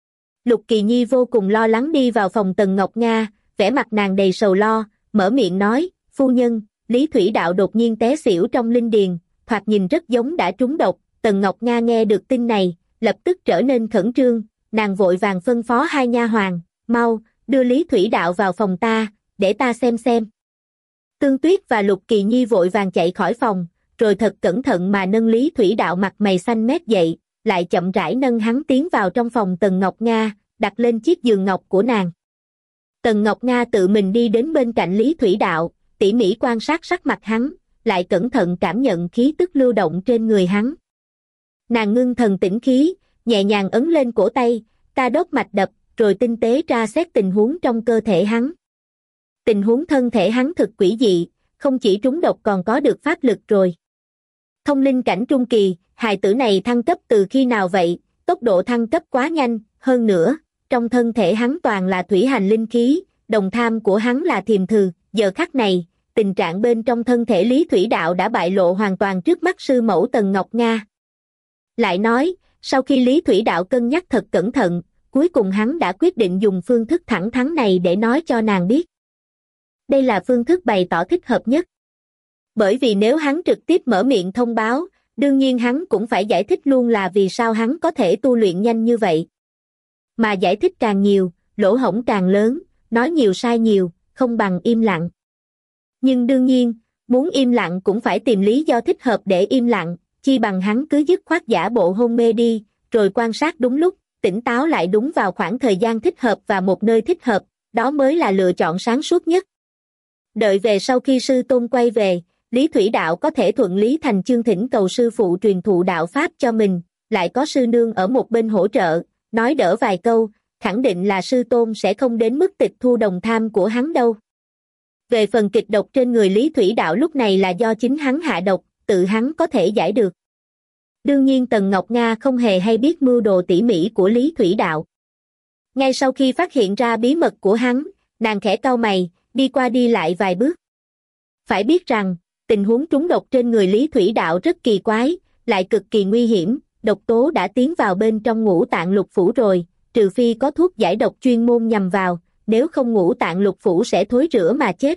[SPEAKER 1] Lục Kỳ Nhi vô cùng lo lắng đi vào phòng Tần Ngọc Nga, vẻ mặt nàng đầy sầu lo, mở miệng nói, phu nhân, Lý Thủy Đạo đột nhiên té xỉu trong linh điền, thoạt nhìn rất giống đã trúng độc. Tần Ngọc Nga nghe được tin này, lập tức trở nên khẩn trương, nàng vội vàng phân phó hai nha hoàn, mau, đưa Lý Thủy Đạo vào phòng ta, để ta xem xem. Tương Tuyết và Lục Kỳ Nhi vội vàng chạy khỏi phòng, rồi thật cẩn thận mà nâng Lý Thủy Đạo mặt mày xanh mét dậy, lại chậm rãi nâng hắn tiến vào trong phòng Tần Ngọc Nga, đặt lên chiếc giường ngọc của nàng. Tần Ngọc Nga tự mình đi đến bên cạnh Lý Thủy Đạo, tỉ mỉ quan sát sắc mặt hắn, lại cẩn thận cảm nhận khí tức lưu động trên người hắn. Nàng ngưng thần tĩnh khí, nhẹ nhàng ấn lên cổ tay, ta đốt mạch đập, rồi tinh tế tra xét tình huống trong cơ thể hắn. Tình huống thân thể hắn thực quỷ dị, không chỉ trúng độc còn có được pháp lực rồi. Thông linh cảnh trung kỳ, hài tử này thăng cấp từ khi nào vậy? Tốc độ thăng cấp quá nhanh, hơn nữa, trong thân thể hắn toàn là thủy hành linh khí, đồng tham của hắn là thiềm thừ, giờ khắc này, tình trạng bên trong thân thể Lý Thủy Đạo đã bại lộ hoàn toàn trước mắt sư mẫu Tần Ngọc Nga. Lại nói, sau khi Lý Thủy Đạo cân nhắc thật cẩn thận, cuối cùng hắn đã quyết định dùng phương thức thẳng thắn này để nói cho nàng biết. Đây là phương thức bày tỏ thích hợp nhất. Bởi vì nếu hắn trực tiếp mở miệng thông báo, đương nhiên hắn cũng phải giải thích luôn là vì sao hắn có thể tu luyện nhanh như vậy. Mà giải thích càng nhiều, lỗ hổng càng lớn, nói nhiều sai nhiều, không bằng im lặng. Nhưng đương nhiên, muốn im lặng cũng phải tìm lý do thích hợp để im lặng, chi bằng hắn cứ dứt khoát giả bộ hôn mê đi, rồi quan sát đúng lúc, tỉnh táo lại đúng vào khoảng thời gian thích hợp và một nơi thích hợp, đó mới là lựa chọn sáng suốt nhất. Đợi về sau khi sư tôn quay về, Lý Thủy Đạo có thể thuận lý thành chương thỉnh cầu sư phụ truyền thụ đạo pháp cho mình, lại có sư nương ở một bên hỗ trợ, nói đỡ vài câu, khẳng định là sư tôn sẽ không đến mức tịch thu đồng tham của hắn đâu. Về phần kịch độc trên người Lý Thủy Đạo lúc này là do chính hắn hạ độc, tự hắn có thể giải được. Đương nhiên Tần Ngọc Nga không hề hay biết mưu đồ tỉ mỉ của Lý Thủy Đạo. Ngay sau khi phát hiện ra bí mật của hắn, nàng khẽ cau mày, đi qua đi lại vài bước. Phải biết rằng, tình huống trúng độc trên người Lý Thủy Đạo rất kỳ quái, lại cực kỳ nguy hiểm, độc tố đã tiến vào bên trong ngũ tạng lục phủ rồi, trừ phi có thuốc giải độc chuyên môn nhằm vào, nếu không ngũ tạng lục phủ sẽ thối rữa mà chết.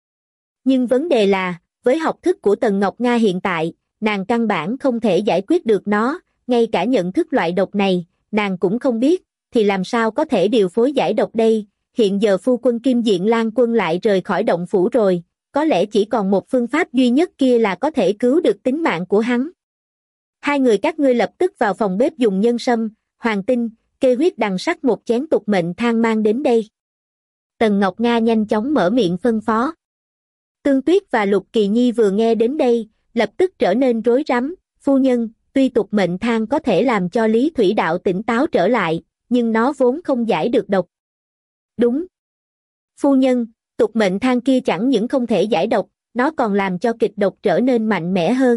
[SPEAKER 1] Nhưng vấn đề là, với học thức của Tần Ngọc Nga hiện tại, nàng căn bản không thể giải quyết được nó, ngay cả nhận thức loại độc này, nàng cũng không biết, thì làm sao có thể điều phối giải độc đây, hiện giờ phu quân Kim Diện Lang Quân lại rời khỏi động phủ rồi, có lẽ chỉ còn một phương pháp duy nhất kia là có thể cứu được tính mạng của hắn. Hai người các ngươi lập tức vào phòng bếp dùng nhân sâm, hoàng tinh, kê huyết đằng sắc một chén tục mệnh thang mang đến đây. Tần Ngọc Nga nhanh chóng mở miệng phân phó. Tương Tuyết và Lục Kỳ Nhi vừa nghe đến đây, lập tức trở nên rối rắm, phu nhân, tuy tục mệnh thang có thể làm cho Lý Thủy Đạo tỉnh táo trở lại, nhưng nó vốn không giải được độc. Đúng. Phu nhân, tục mệnh thang kia chẳng những không thể giải độc, nó còn làm cho kịch độc trở nên mạnh mẽ hơn.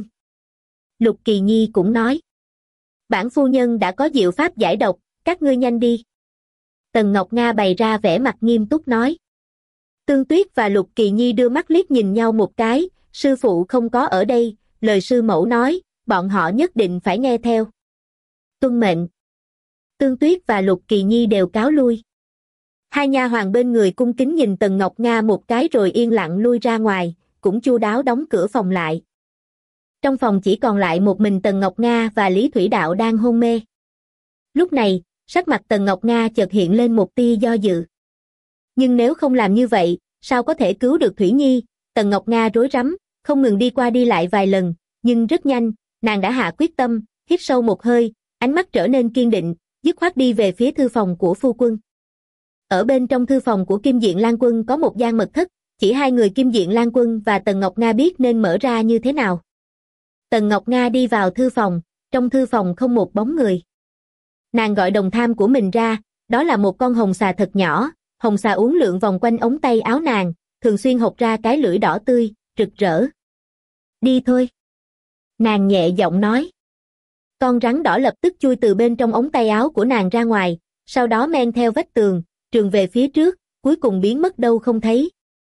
[SPEAKER 1] Lục Kỳ Nhi cũng nói. Bản phu nhân đã có diệu pháp giải độc, các ngươi nhanh đi. Tần Ngọc Nga bày ra vẻ mặt nghiêm túc nói. Tương Tuyết và Lục Kỳ Nhi đưa mắt liếc nhìn nhau một cái, sư phụ không có ở đây, lời sư mẫu nói, bọn họ nhất định phải nghe theo. Tuân mệnh. Tương Tuyết và Lục Kỳ Nhi đều cáo lui. Hai nha hoàn bên người cung kính nhìn Tần Ngọc Nga một cái rồi yên lặng lui ra ngoài, cũng chu đáo đóng cửa phòng lại. Trong phòng chỉ còn lại một mình Tần Ngọc Nga và Lý Thủy Đạo đang hôn mê. Lúc này, sắc mặt Tần Ngọc Nga chợt hiện lên một tia do dự. Nhưng nếu không làm như vậy, sao có thể cứu được Thủy Nhi? Tần Ngọc Nga rối rắm, không ngừng đi qua đi lại vài lần, nhưng rất nhanh, nàng đã hạ quyết tâm, hít sâu một hơi, ánh mắt trở nên kiên định, dứt khoát đi về phía thư phòng của phu quân. Ở bên trong thư phòng của Kim Diện Lang Quân có một gian mật thất, chỉ hai người Kim Diện Lang Quân và Tần Ngọc Nga biết nên mở ra như thế nào. Tần Ngọc Nga đi vào thư phòng, trong thư phòng không một bóng người. Nàng gọi đồng tham của mình ra, đó là một con hồng xà thật nhỏ, hồng xà uốn lượn vòng quanh ống tay áo nàng, thường xuyên hộc ra cái lưỡi đỏ tươi, rực rỡ. Đi thôi. Nàng nhẹ giọng nói. Con rắn đỏ lập tức chui từ bên trong ống tay áo của nàng ra ngoài, sau đó men theo vách tường, trườn về phía trước, cuối cùng biến mất đâu không thấy.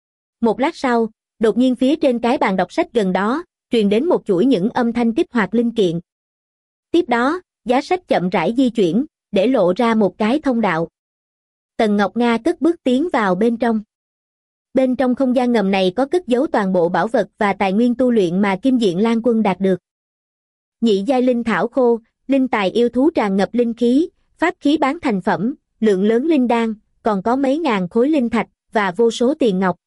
[SPEAKER 1] Một lát sau, đột nhiên phía trên cái bàn đọc sách gần đó, truyền đến một chuỗi những âm thanh kích hoạt linh kiện. Tiếp đó, giá sách chậm rãi di chuyển, để lộ ra một cái thông đạo. Tần Ngọc Nga cất bước tiến vào bên trong. Bên trong không gian ngầm này có cất giấu toàn bộ bảo vật và tài nguyên tu luyện mà Kim Diện Lang Quân đạt được. Nhị giai linh thảo khô, linh tài yêu thú tràn ngập linh khí, pháp khí bán thành phẩm, lượng lớn linh đan, còn có mấy ngàn khối linh thạch và vô số tiền ngọc.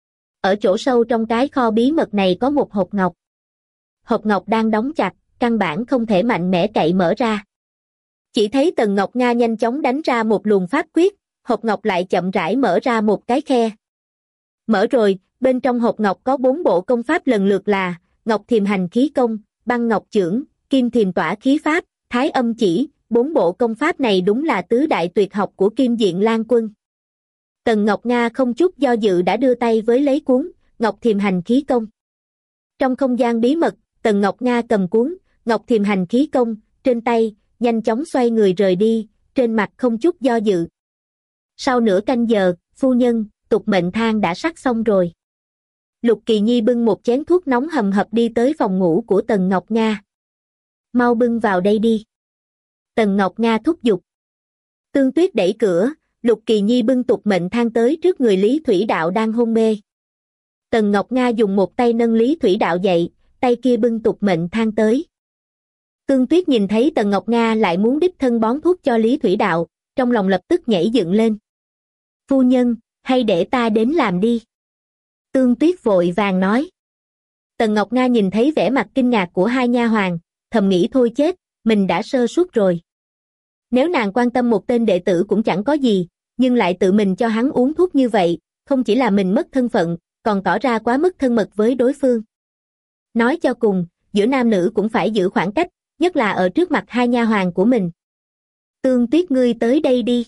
[SPEAKER 1] Ở chỗ sâu trong cái kho bí mật này có một hộp ngọc. Hộp ngọc đang đóng chặt, căn bản không thể mạnh mẽ cậy mở ra. Chỉ thấy Tần Ngọc Nga nhanh chóng đánh ra một luồng pháp quyết, hộp ngọc lại chậm rãi mở ra một cái khe. Mở rồi, bên trong hộp ngọc có bốn bộ công pháp lần lượt là Ngọc Thiềm Hành Khí Công, Băng Ngọc Chưởng, Kim Thiềm Tỏa Khí Pháp, Thái Âm Chỉ. Bốn bộ công pháp này đúng là tứ đại tuyệt học của Kim Diện Lang Quân. Tần Ngọc Nga không chút do dự đã đưa tay với lấy cuốn Ngọc Thiềm Hành Khí Công. Trong không gian bí mật, Tần Ngọc Nga cầm cuốn Ngọc Thiềm Hành Khí Công trên tay, nhanh chóng xoay người rời đi, trên mặt không chút do dự. Sau nửa canh giờ, phu nhân, tục mệnh thang đã sắc xong rồi. Lục Kỳ Nhi bưng một chén thuốc nóng hầm hập đi tới phòng ngủ của Tần Ngọc Nga. Mau bưng vào đây đi. Tần Ngọc Nga thúc giục. Tương Tuyết đẩy cửa, Lục Kỳ Nhi bưng tục mệnh thang tới trước người Lý Thủy Đạo đang hôn mê. Tần Ngọc Nga dùng một tay nâng Lý Thủy Đạo dậy, tay kia bưng tục mệnh thang tới. Tương Tuyết nhìn thấy Tần Ngọc Nga lại muốn đích thân bón thuốc cho Lý Thủy Đạo, trong lòng lập tức nhảy dựng lên. Phu nhân, hay để ta đến làm đi. Tương Tuyết vội vàng nói. Tần Ngọc Nga nhìn thấy vẻ mặt kinh ngạc của hai nha hoàn, thầm nghĩ thôi chết, mình đã sơ suất rồi. Nếu nàng quan tâm một tên đệ tử cũng chẳng có gì, nhưng lại tự mình cho hắn uống thuốc như vậy, không chỉ là mình mất thân phận, còn tỏ ra quá mức thân mật với đối phương. Nói cho cùng, giữa nam nữ cũng phải giữ khoảng cách, nhất là ở trước mặt hai nha hoàn của mình. Tương Tuyết ngươi tới đây đi.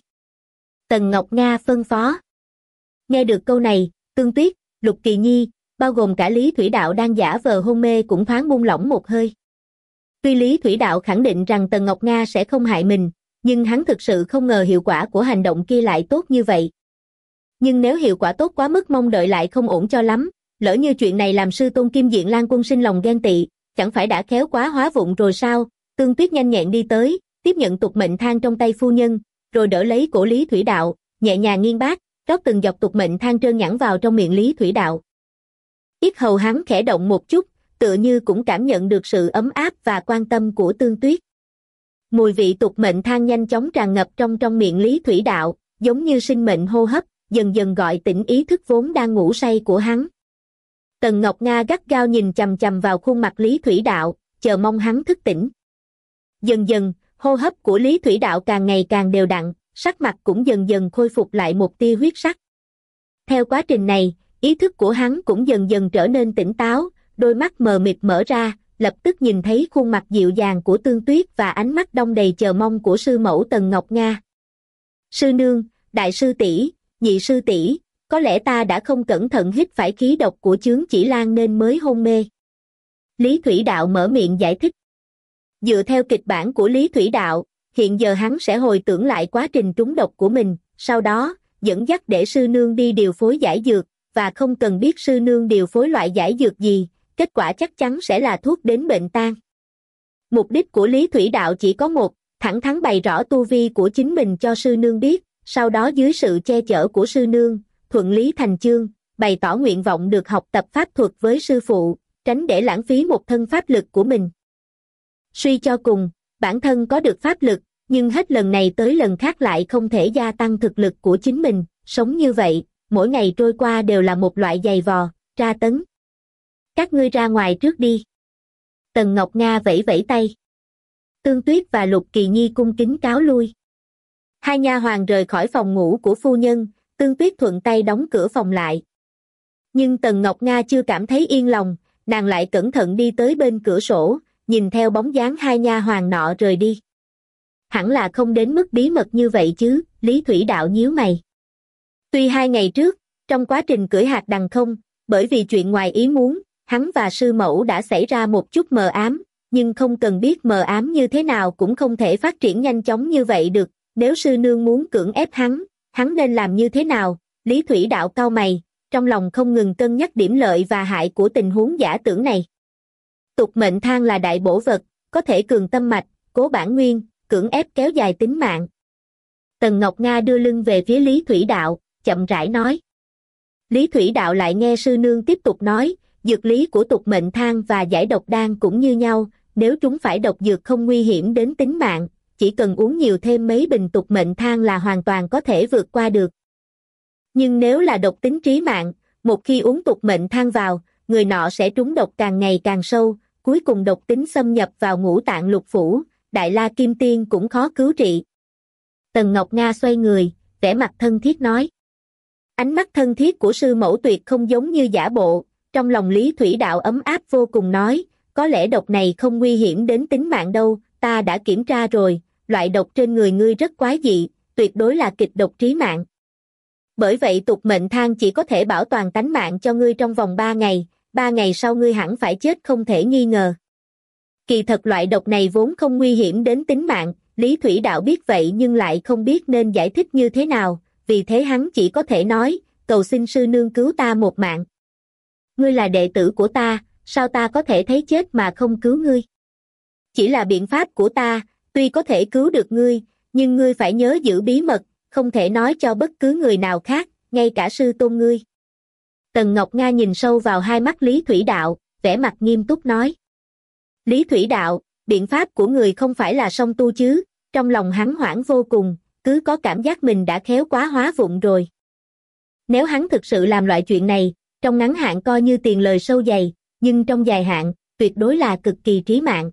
[SPEAKER 1] Tần Ngọc Nga phân phó. Nghe được câu này, Tương Tuyết, Lục Kỳ Nhi, bao gồm cả Lý Thủy Đạo đang giả vờ hôn mê cũng thoáng buông lỏng một hơi. Tuy Lý Thủy Đạo khẳng định rằng Tần Ngọc Nga sẽ không hại mình, nhưng hắn thực sự không ngờ hiệu quả của hành động kia lại tốt như vậy. Nhưng nếu hiệu quả tốt quá mức mong đợi lại không ổn cho lắm, lỡ như chuyện này làm sư tôn Kim Diện Lang Quân sinh lòng ghen tị, chẳng phải đã khéo quá hóa vụng rồi sao? Tương Tuyết nhanh nhẹn đi tới, tiếp nhận tục mệnh thang trong tay phu nhân, rồi đỡ lấy cổ Lý Thủy Đạo, nhẹ nhàng nghiêng bát, rót từng giọt tục mệnh thang trơn nhẵn vào trong miệng Lý Thủy Đạo. Yết hầu hắn khẽ động một chút, tựa như cũng cảm nhận được sự ấm áp và quan tâm của Tương Tuyết. Mùi vị tục mệnh than nhanh chóng tràn ngập trong trong miệng Lý Thủy Đạo, giống như sinh mệnh hô hấp, dần dần gọi tỉnh ý thức vốn đang ngủ say của hắn. Tần Ngọc Nga gắt gao nhìn chằm chằm vào khuôn mặt Lý Thủy Đạo, chờ mong hắn thức tỉnh. Dần dần, hô hấp của Lý Thủy Đạo càng ngày càng đều đặn, sắc mặt cũng dần dần khôi phục lại một tia huyết sắc. Theo quá trình này, ý thức của hắn cũng dần dần trở nên tỉnh táo, đôi mắt mờ mịt mở ra, lập tức nhìn thấy khuôn mặt dịu dàng của Tương Tuyết và ánh mắt đong đầy chờ mong của sư mẫu Tần Ngọc Nga. Sư nương, đại sư tỷ, nhị sư tỷ, có lẽ ta đã không cẩn thận hít phải khí độc của chướng chỉ lan nên mới hôn mê. Lý Thủy Đạo mở miệng giải thích. Dựa theo kịch bản của Lý Thủy Đạo, hiện giờ hắn sẽ hồi tưởng lại quá trình trúng độc của mình, sau đó, dẫn dắt để sư nương đi điều phối giải dược, và không cần biết sư nương điều phối loại giải dược gì, kết quả chắc chắn sẽ là thuốc đến bệnh tan. Mục đích của Lý Thủy Đạo chỉ có một, thẳng thắn bày rõ tu vi của chính mình cho sư nương biết, sau đó dưới sự che chở của sư nương, thuận lý thành chương, bày tỏ nguyện vọng được học tập pháp thuật với sư phụ, tránh để lãng phí một thân pháp lực của mình. Suy cho cùng, bản thân có được pháp lực, nhưng hết lần này tới lần khác lại không thể gia tăng thực lực của chính mình, sống như vậy, mỗi ngày trôi qua đều là một loại giày vò, tra tấn. Các ngươi ra ngoài trước đi. Tần Ngọc Nga vẫy vẫy tay. Tương Tuyết và Lục Kỳ Nhi cung kính cáo lui. Hai nha hoàn rời khỏi phòng ngủ của phu nhân, Tương Tuyết thuận tay đóng cửa phòng lại. Nhưng Tần Ngọc Nga chưa cảm thấy yên lòng, nàng lại cẩn thận đi tới bên cửa sổ, nhìn theo bóng dáng hai nha hoàn nọ rời đi. Hẳn là không đến mức bí mật như vậy chứ, Lý Thủy Đạo nhíu mày. Tuy hai ngày trước, trong quá trình cưỡi hạt đằng không, bởi vì chuyện ngoài ý muốn, hắn và sư mẫu đã xảy ra một chút mờ ám, nhưng không cần biết mờ ám như thế nào cũng không thể phát triển nhanh chóng như vậy được, nếu sư nương muốn cưỡng ép hắn, hắn nên làm như thế nào? Lý Thủy Đạo cau mày, trong lòng không ngừng cân nhắc điểm lợi và hại của tình huống giả tưởng này. Tục mệnh thang là đại bổ vật, có thể cường tâm mạch, cố bản nguyên, cưỡng ép kéo dài tính mạng. Tần Ngọc Nga đưa lưng về phía Lý Thủy Đạo, chậm rãi nói. Lý Thủy Đạo lại nghe sư nương tiếp tục nói, dược lý của tục mệnh thang và giải độc đan cũng như nhau, nếu chúng phải độc dược không nguy hiểm đến tính mạng, chỉ cần uống nhiều thêm mấy bình tục mệnh thang là hoàn toàn có thể vượt qua được. Nhưng nếu là độc tính trí mạng, một khi uống tục mệnh thang vào, người nọ sẽ trúng độc càng ngày càng sâu, cuối cùng độc tính xâm nhập vào ngũ tạng lục phủ, Đại La Kim Tiên cũng khó cứu trị. Tần Ngọc Nga xoay người, vẻ mặt thân thiết nói. Ánh mắt thân thiết của sư mẫu tuyệt không giống như giả bộ, trong lòng Lý Thủy Đạo ấm áp vô cùng nói, có lẽ độc này không nguy hiểm đến tính mạng đâu, ta đã kiểm tra rồi, loại độc trên người ngươi rất quái dị, tuyệt đối là kịch độc trí mạng. Bởi vậy tục mệnh thang chỉ có thể bảo toàn tánh mạng cho ngươi trong vòng ba ngày, ba ngày sau ngươi hẳn phải chết không thể nghi ngờ. Kỳ thật loại độc này vốn không nguy hiểm đến tính mạng, Lý Thủy Đạo biết vậy nhưng lại không biết nên giải thích như thế nào, vì thế hắn chỉ có thể nói, cầu xin sư nương cứu ta một mạng. Ngươi là đệ tử của ta, sao ta có thể thấy chết mà không cứu ngươi? Chỉ là biện pháp của ta, tuy có thể cứu được ngươi, nhưng ngươi phải nhớ giữ bí mật, không thể nói cho bất cứ người nào khác, ngay cả sư tôn ngươi. Tần Ngọc Nga nhìn sâu vào hai mắt Lý Thủy Đạo, vẻ mặt nghiêm túc nói. Lý Thủy Đạo, biện pháp của người không phải là song tu chứ, trong lòng hắn hoảng vô cùng, cứ có cảm giác mình đã khéo quá hóa vụng rồi. Nếu hắn thực sự làm loại chuyện này, trong ngắn hạn coi như tiền lời sâu dày, nhưng trong dài hạn, tuyệt đối là cực kỳ trí mạng.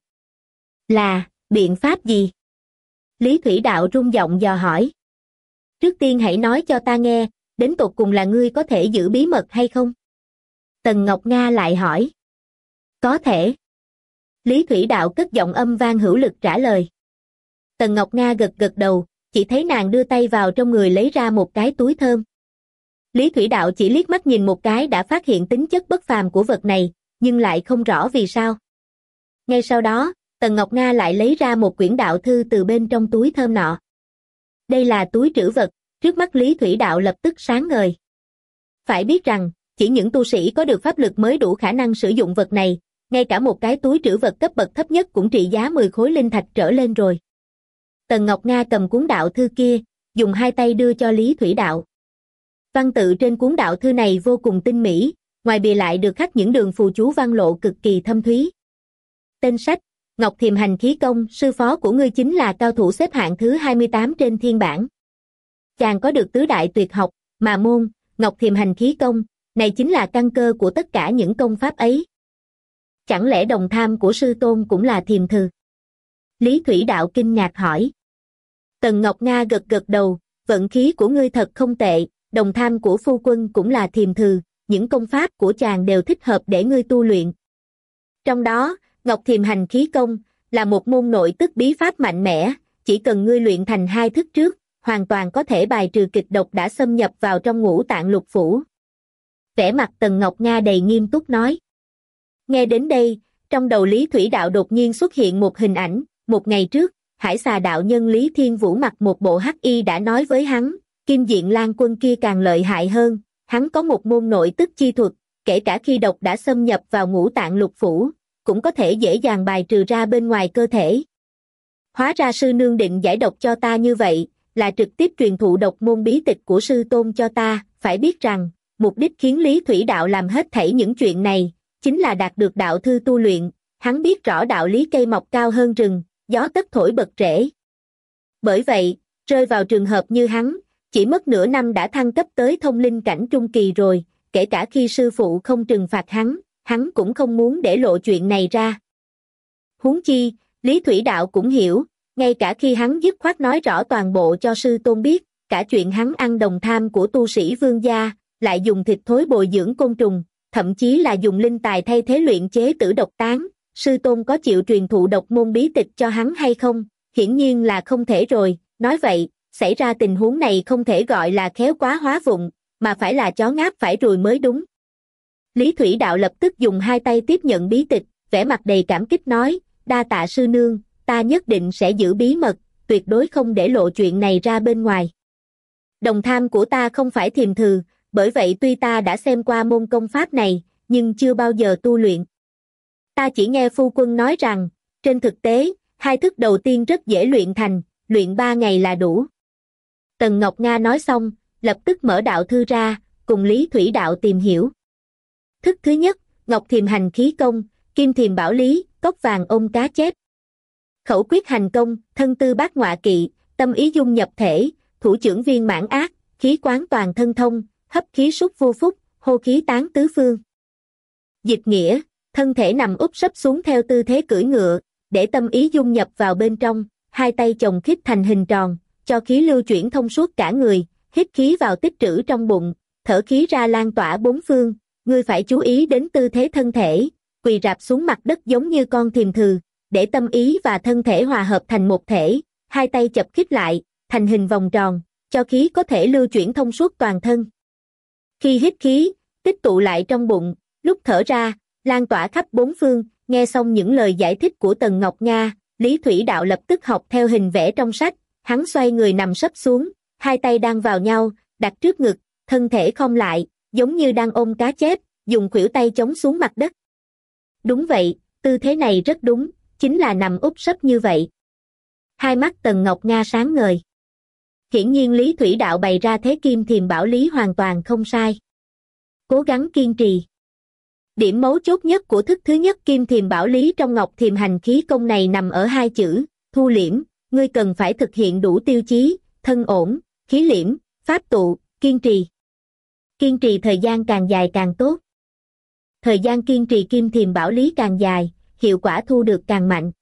[SPEAKER 1] Là, biện pháp gì? Lý Thủy Đạo rung giọng dò hỏi. Trước tiên hãy nói cho ta nghe, đến tột cùng là ngươi có thể giữ bí mật hay không? Tần Ngọc Nga lại hỏi. Có thể. Lý Thủy Đạo cất giọng âm vang hữu lực trả lời. Tần Ngọc Nga gật gật đầu, chỉ thấy nàng đưa tay vào trong người lấy ra một cái túi thơm. Lý Thủy Đạo chỉ liếc mắt nhìn một cái đã phát hiện tính chất bất phàm của vật này, nhưng lại không rõ vì sao. Ngay sau đó, Tần Ngọc Nga lại lấy ra một quyển đạo thư từ bên trong túi thơm nọ. Đây là túi trữ vật, trước mắt Lý Thủy Đạo lập tức sáng ngời. Phải biết rằng, chỉ những tu sĩ có được pháp lực mới đủ khả năng sử dụng vật này, ngay cả một cái túi trữ vật cấp bậc thấp nhất cũng trị giá mười khối linh thạch trở lên rồi. Tần Ngọc Nga cầm cuốn đạo thư kia, dùng hai tay đưa cho Lý Thủy Đạo. Văn tự trên cuốn đạo thư này vô cùng tinh mỹ, ngoài bìa lại được khắc những đường phù chú văn lộ cực kỳ thâm thúy. Tên sách, Ngọc Thiềm Hành khí công, sư phó của ngươi chính là cao thủ xếp hạng thứ hai mươi tám trên thiên bảng. Chàng có được tứ đại tuyệt học, mà môn, Ngọc Thiềm Hành khí công, này chính là căn cơ của tất cả những công pháp ấy. Chẳng lẽ đồng tham của sư tôn cũng là thiềm thử? Lý Thủy Đạo kinh ngạc hỏi. Tần Ngọc Nga gật gật đầu, vận khí của ngươi thật không tệ, đồng tham của phu quân cũng là thiềm thử, những công pháp của chàng đều thích hợp để ngươi tu luyện. Trong đó, Ngọc Thiềm Hành khí công là một môn nội tức bí pháp mạnh mẽ, chỉ cần ngươi luyện thành hai thức trước, hoàn toàn có thể bài trừ kịch độc đã xâm nhập vào trong ngũ tạng lục phủ. Vẻ mặt Tần Ngọc Nga đầy nghiêm túc nói. Nghe đến đây, trong đầu Lý Thủy Đạo đột nhiên xuất hiện một hình ảnh, một ngày trước, Hải Xà đạo nhân Lý Thiên Vũ mặc một bộ hắc y đã nói với hắn, Kim Diện Lan Quân kia càng lợi hại hơn, hắn có một môn nội tức chi thuật, kể cả khi độc đã xâm nhập vào ngũ tạng lục phủ, cũng có thể dễ dàng bài trừ ra bên ngoài cơ thể. Hóa ra sư nương định giải độc cho ta như vậy, là trực tiếp truyền thụ độc môn bí tịch của sư tôn cho ta, phải biết rằng, mục đích khiến Lý Thủy Đạo làm hết thảy những chuyện này, chính là đạt được đạo thư tu luyện, hắn biết rõ đạo lý cây mọc cao hơn rừng, gió tất thổi bật rễ. Bởi vậy, rơi vào trường hợp như hắn, chỉ mất nửa năm đã thăng cấp tới thông linh cảnh trung kỳ rồi, kể cả khi sư phụ không trừng phạt hắn, hắn cũng không muốn để lộ chuyện này ra. Huống chi, Lý Thủy Đạo cũng hiểu, ngay cả khi hắn dứt khoát nói rõ toàn bộ cho sư tôn biết, cả chuyện hắn ăn đồng tham của tu sĩ vương gia, lại dùng thịt thối bồi dưỡng côn trùng, thậm chí là dùng linh tài thay thế luyện chế tử độc tán, sư tôn có chịu truyền thụ độc môn bí tịch cho hắn hay không? Hiển nhiên là không thể rồi, nói vậy, xảy ra tình huống này không thể gọi là khéo quá hóa vụng, mà phải là chó ngáp phải ruồi mới đúng. Lý Thủy Đạo lập tức dùng hai tay tiếp nhận bí tịch, vẻ mặt đầy cảm kích nói, đa tạ sư nương, ta nhất định sẽ giữ bí mật, tuyệt đối không để lộ chuyện này ra bên ngoài. Đồng tham của ta không phải thiềm thử, bởi vậy tuy ta đã xem qua môn công pháp này, nhưng chưa bao giờ tu luyện. Ta chỉ nghe phu quân nói rằng, trên thực tế, hai thức đầu tiên rất dễ luyện thành, luyện ba ngày là đủ. Tần Ngọc Nga nói xong, lập tức mở đạo thư ra, cùng Lý Thủy Đạo tìm hiểu. Thức thứ nhất, Ngọc Thiềm Hành khí công, Kim Thiềm Bảo Lý, cốc vàng ôm cá chép. Khẩu quyết hành công, thân tư bát ngọa kỵ, tâm ý dung nhập thể, thủ trưởng viên mãn ác, khí quán toàn thân thông, hấp khí súc vô phúc, hô khí tán tứ phương. Dịch nghĩa, thân thể nằm úp sấp xuống theo tư thế cưỡi ngựa, để tâm ý dung nhập vào bên trong, hai tay chồng khít thành hình tròn, cho khí lưu chuyển thông suốt cả người, hít khí vào tích trữ trong bụng, thở khí ra lan tỏa bốn phương, ngươi phải chú ý đến tư thế thân thể, quỳ rạp xuống mặt đất giống như con thiềm thừ, để tâm ý và thân thể hòa hợp thành một thể, hai tay chập khít lại, thành hình vòng tròn, cho khí có thể lưu chuyển thông suốt toàn thân. Khi hít khí, tích tụ lại trong bụng, lúc thở ra, lan tỏa khắp bốn phương, nghe xong những lời giải thích của Tần Ngọc Nga, Lý Thủy Đạo lập tức học theo hình vẽ trong sách, hắn xoay người nằm sấp xuống, hai tay đang vào nhau, đặt trước ngực, thân thể khom lại, giống như đang ôm cá chép, dùng khuỷu tay chống xuống mặt đất. Đúng vậy, tư thế này rất đúng, chính là nằm úp sấp như vậy. Hai mắt Tần Ngọc Nga sáng ngời. Hiển nhiên Lý Thủy Đạo bày ra thế Kim Thiềm Bảo Lý hoàn toàn không sai. Cố gắng kiên trì. Điểm mấu chốt nhất của thức thứ nhất Kim Thiềm Bảo Lý trong Ngọc Thiềm Hành khí công này nằm ở hai chữ, thu liễm, ngươi cần phải thực hiện đủ tiêu chí, thân ổn, khí liễm, pháp tụ, kiên trì. Kiên trì thời gian càng dài càng tốt. Thời gian kiên trì Kim Thiềm Bảo Lý càng dài, hiệu quả thu được càng mạnh.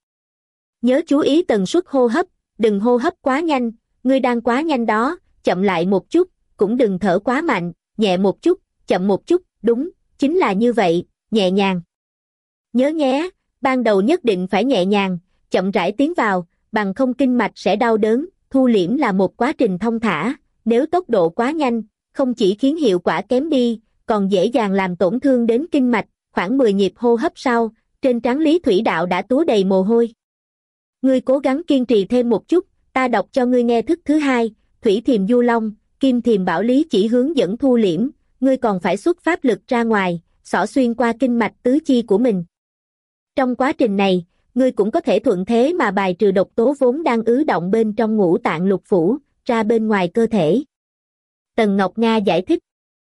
[SPEAKER 1] Nhớ chú ý tần suất hô hấp, đừng hô hấp quá nhanh, ngươi đang quá nhanh đó, chậm lại một chút, cũng đừng thở quá mạnh, nhẹ một chút, chậm một chút, đúng, chính là như vậy, nhẹ nhàng. Nhớ nhé, ban đầu nhất định phải nhẹ nhàng, chậm rãi tiến vào, bằng không kinh mạch sẽ đau đớn, thu liễm là một quá trình thông thả, nếu tốc độ quá nhanh, không chỉ khiến hiệu quả kém đi, còn dễ dàng làm tổn thương đến kinh mạch, khoảng mười nhịp hô hấp sau, trên trán Lý Thủy Đạo đã túa đầy mồ hôi. Ngươi cố gắng kiên trì thêm một chút, ta đọc cho ngươi nghe thức thứ hai, Thủy Thiềm Du Long, Kim Thiềm Bảo Lý chỉ hướng dẫn thu liễm, ngươi còn phải xuất pháp lực ra ngoài, xỏ xuyên qua kinh mạch tứ chi của mình. Trong quá trình này, ngươi cũng có thể thuận thế mà bài trừ độc tố vốn đang ứ động bên trong ngũ tạng lục phủ, ra bên ngoài cơ thể. Tần Ngọc Nga giải thích.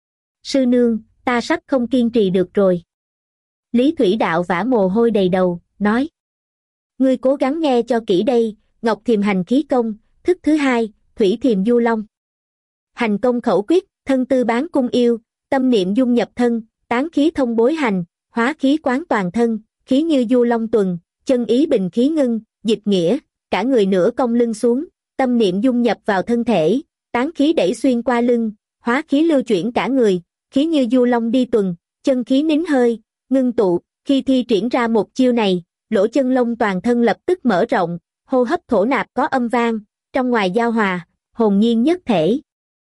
[SPEAKER 1] Sư nương, ta sắp không kiên trì được rồi. Lý Thủy Đạo vã mồ hôi đầy đầu, nói. ngươi cố gắng nghe cho kỹ đây, Ngọc Thiềm hành khí công, thức thứ hai, Thủy Thiềm Du Long. Hành công khẩu quyết, thân tư bán cung yêu, tâm niệm dung nhập thân, tán khí thông bối hành, hóa khí quán toàn thân, khí như du long tuần, chân ý bình khí ngưng, dịch nghĩa, cả người nửa cong lưng xuống, tâm niệm dung nhập vào thân thể, tán khí đẩy xuyên qua lưng, hóa khí lưu chuyển cả người, khí như du long đi tuần, chân khí nín hơi, ngưng tụ, khi thi triển ra một chiêu này, lỗ chân lông toàn thân lập tức mở rộng, hô hấp thổ nạp có âm vang, trong ngoài giao hòa, hồn nhiên nhất thể.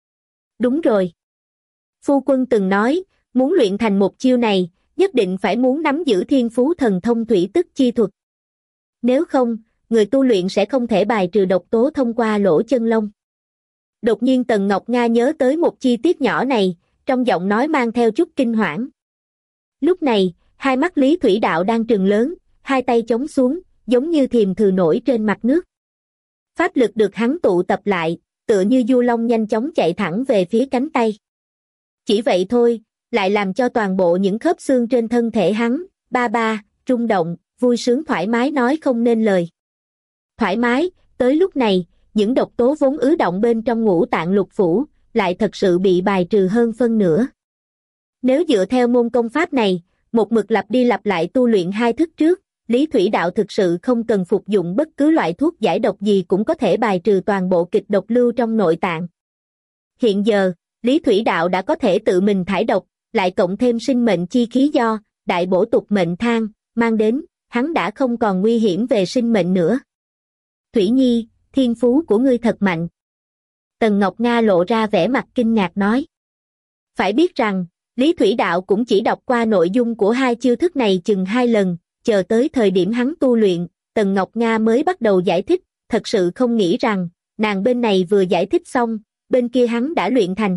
[SPEAKER 1] Đúng rồi. Phu quân từng nói, muốn luyện thành một chiêu này, nhất định phải muốn nắm giữ thiên phú thần thông thủy tức chi thuật. Nếu không, người tu luyện sẽ không thể bài trừ độc tố thông qua lỗ chân lông. Đột nhiên Tần Ngọc Nga nhớ tới một chi tiết nhỏ này, trong giọng nói mang theo chút kinh hoảng. Lúc này, hai mắt Lý Thủy Đạo đang trừng lớn, hai tay chống xuống, giống như thiềm thừ nổi trên mặt nước. Pháp lực được hắn tụ tập lại, tựa như du long nhanh chóng chạy thẳng về phía cánh tay. Chỉ vậy thôi, lại làm cho toàn bộ những khớp xương trên thân thể hắn, ba ba, rung động, vui sướng thoải mái nói không nên lời. Thoải mái, tới lúc này, những độc tố vốn ứ động bên trong ngũ tạng lục phủ, lại thật sự bị bài trừ hơn phân nửa. Nếu dựa theo môn công pháp này, một mực lặp đi lặp lại tu luyện hai thức trước, Lý Thủy Đạo thực sự không cần phục dụng bất cứ loại thuốc giải độc gì cũng có thể bài trừ toàn bộ kịch độc lưu trong nội tạng. Hiện giờ, Lý Thủy Đạo đã có thể tự mình thải độc, lại cộng thêm sinh mệnh chi khí do đại bổ tục mệnh thang mang đến, hắn đã không còn nguy hiểm về sinh mệnh nữa. Thủy Nhi, thiên phú của ngươi thật mạnh. Tần Ngọc Nga lộ ra vẻ mặt kinh ngạc nói. Phải biết rằng, Lý Thủy Đạo cũng chỉ đọc qua nội dung của hai chiêu thức này chừng hai lần, chờ tới thời điểm hắn tu luyện, Tần Ngọc Nga mới bắt đầu giải thích, thật sự không nghĩ rằng, nàng bên này vừa giải thích xong, bên kia hắn đã luyện thành.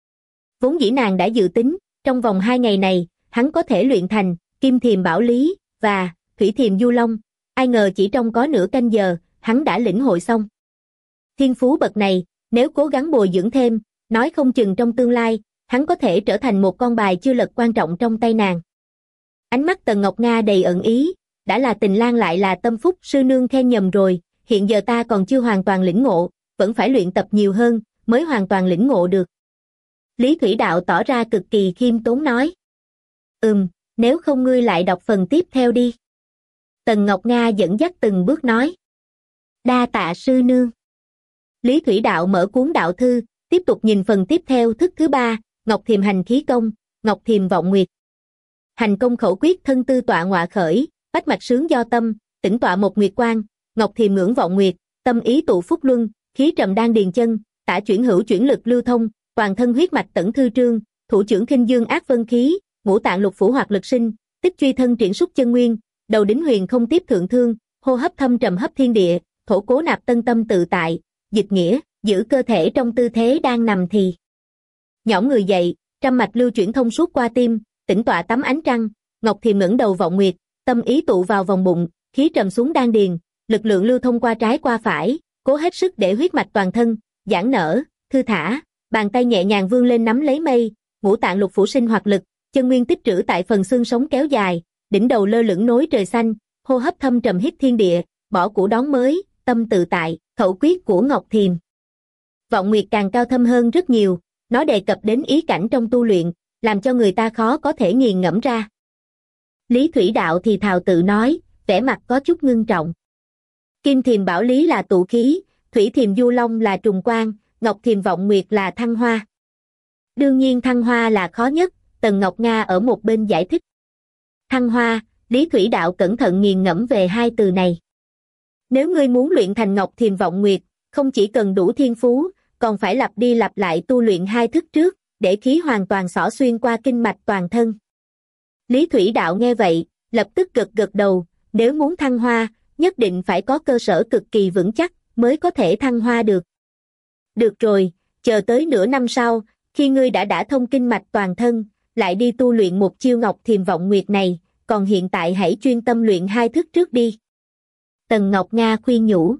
[SPEAKER 1] Vốn dĩ nàng đã dự tính, trong vòng hai ngày này, hắn có thể luyện thành Kim Thiềm Bảo Lý và Thủy Thiềm Du Long, ai ngờ chỉ trong có nửa canh giờ, hắn đã lĩnh hội xong. Thiên phú bậc này, nếu cố gắng bồi dưỡng thêm, nói không chừng trong tương lai, hắn có thể trở thành một con bài chưa lật quan trọng trong tay nàng. Ánh mắt Tần Ngọc Nga đầy ẩn ý, đã là tình lang lại là tâm phúc, sư nương khen nhầm rồi, hiện giờ ta còn chưa hoàn toàn lĩnh ngộ, vẫn phải luyện tập nhiều hơn, mới hoàn toàn lĩnh ngộ được. Lý Thủy Đạo tỏ ra cực kỳ khiêm tốn nói. Ừm, nếu không ngươi lại đọc phần tiếp theo đi. Tần Ngọc Nga dẫn dắt từng bước nói. Đa tạ sư nương. Lý Thủy Đạo mở cuốn đạo thư, tiếp tục nhìn phần tiếp theo thức thứ ba, Ngọc Thiềm hành khí công, Ngọc Thiềm vọng nguyệt. Hành công khẩu quyết thân tư tọa ngọa khởi, bách mạch sướng do tâm, tĩnh tọa một nguyệt quang, Ngọc Thiềm ngưỡng vọng nguyệt, tâm ý tụ phúc luân, khí trầm đan điền chân, tả chuyển hữu chuyển lực lưu thông, toàn thân huyết mạch tẩn thư trương, thủ trưởng khinh dương ác vân khí, ngũ tạng lục phủ hoạt lực sinh, tích truy thân triển xúc chân nguyên, đầu đính huyền không tiếp thượng thương, hô hấp thâm trầm hấp thiên địa, thổ cố nạp tân tâm tự tại, dịch nghĩa, giữ cơ thể trong tư thế đang nằm thì. Nhõm người dậy, trăm mạch lưu chuyển thông suốt qua tim, tĩnh tọa tắm ánh trăng, Ngọc Thiềm ngẩng đầu vọng nguyệt, tâm ý tụ vào vòng bụng, khí trầm xuống đan điền, lực lượng lưu thông qua trái qua phải, cố hết sức để huyết mạch toàn thân giãn nở, thư thả, bàn tay nhẹ nhàng vươn lên nắm lấy mây, ngũ tạng lục phủ sinh hoạt lực, chân nguyên tích trữ tại phần xương sống kéo dài, đỉnh đầu lơ lửng nối trời xanh, hô hấp thâm trầm hít thiên địa, bỏ cũ đón mới, tâm tự tại, khẩu quyết của Ngọc Thiềm. Vọng nguyệt càng cao thâm hơn rất nhiều, nó đề cập đến ý cảnh trong tu luyện, làm cho người ta khó có thể nghiền ngẫm ra. Lý Thủy Đạo thì thào tự nói, vẻ mặt có chút ngưng trọng. Kim Thiềm Bảo Lý là tụ khí, Thủy Thiềm Du Long là trùng quang, Ngọc Thiềm Vọng Nguyệt là thăng hoa. Đương nhiên thăng hoa là khó nhất, Tần Ngọc Nga ở một bên giải thích. Thăng hoa, Lý Thủy Đạo cẩn thận nghiền ngẫm về hai từ này. Nếu ngươi muốn luyện thành Ngọc Thiềm Vọng Nguyệt, không chỉ cần đủ thiên phú, còn phải lặp đi lặp lại tu luyện hai thức trước, để khí hoàn toàn xỏ xuyên qua kinh mạch toàn thân. Lý Thủy Đạo nghe vậy, lập tức gật gật đầu, nếu muốn thăng hoa, nhất định phải có cơ sở cực kỳ vững chắc, mới có thể thăng hoa được. Được rồi, chờ tới nửa năm sau, khi ngươi đã đã thông kinh mạch toàn thân, lại đi tu luyện một chiêu Ngọc Thiềm Vọng Nguyệt này, còn hiện tại hãy chuyên tâm luyện hai thức trước đi. Tần Ngọc Nga khuyên nhủ.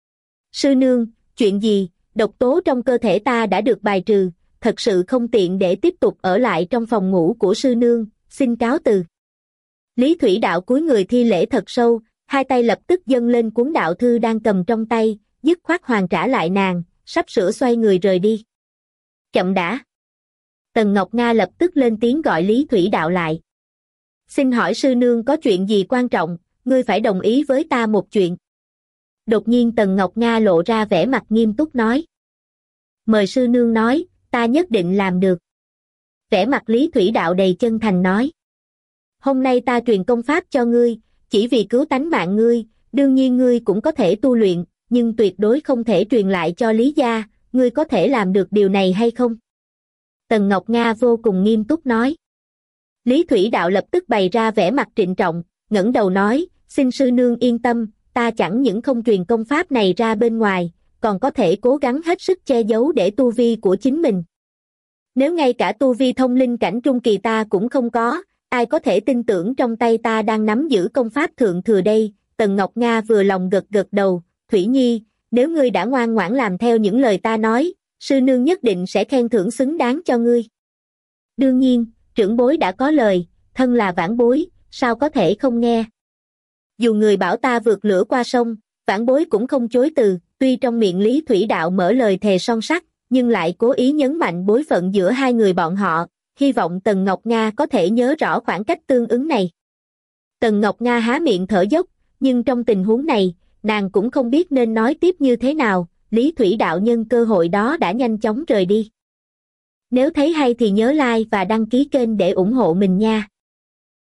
[SPEAKER 1] Sư nương, chuyện gì, độc tố trong cơ thể ta đã được bài trừ, thật sự không tiện để tiếp tục ở lại trong phòng ngủ của sư nương, xin cáo từ. Lý Thủy Đạo cúi người thi lễ thật sâu, hai tay lập tức dâng lên cuốn đạo thư đang cầm trong tay, dứt khoát hoàn trả lại nàng, sắp sửa xoay người rời đi. Chậm đã. Tần Ngọc Nga lập tức lên tiếng gọi Lý Thủy Đạo lại. Xin hỏi sư nương có chuyện gì quan trọng, ngươi phải đồng ý với ta một chuyện. Đột nhiên Tần Ngọc Nga lộ ra vẻ mặt nghiêm túc nói. Mời sư nương nói, ta nhất định làm được. Vẻ mặt Lý Thủy Đạo đầy chân thành nói. Hôm nay ta truyền công pháp cho ngươi, chỉ vì cứu tánh mạng ngươi, đương nhiên ngươi cũng có thể tu luyện, nhưng tuyệt đối không thể truyền lại cho Lý gia, ngươi có thể làm được điều này hay không? Tần Ngọc Nga vô cùng nghiêm túc nói. Lý Thủy Đạo lập tức bày ra vẻ mặt trịnh trọng, ngẩng đầu nói, xin sư nương yên tâm, ta chẳng những không truyền công pháp này ra bên ngoài, còn có thể cố gắng hết sức che giấu để tu vi của chính mình. Nếu ngay cả tu vi thông linh cảnh trung kỳ ta cũng không có, ai có thể tin tưởng trong tay ta đang nắm giữ công pháp thượng thừa đây? Tần Ngọc Nga vừa lòng gật gật đầu, Thủy Nhi, nếu ngươi đã ngoan ngoãn làm theo những lời ta nói, sư nương nhất định sẽ khen thưởng xứng đáng cho ngươi. Đương nhiên, trưởng bối đã có lời, thân là vãn bối, sao có thể không nghe. Dù người bảo ta vượt lửa qua sông, vãn bối cũng không chối từ, tuy trong miệng Lý Thủy Đạo mở lời thề son sắt, nhưng lại cố ý nhấn mạnh bối phận giữa hai người bọn họ, hy vọng Tần Ngọc Nga có thể nhớ rõ khoảng cách tương ứng này. Tần Ngọc Nga há miệng thở dốc, nhưng trong tình huống này, nàng cũng không biết nên nói tiếp như thế nào, Lý Thủy Đạo nhân cơ hội đó đã nhanh chóng rời đi. Nếu thấy hay thì nhớ like và đăng ký kênh để ủng hộ mình nha.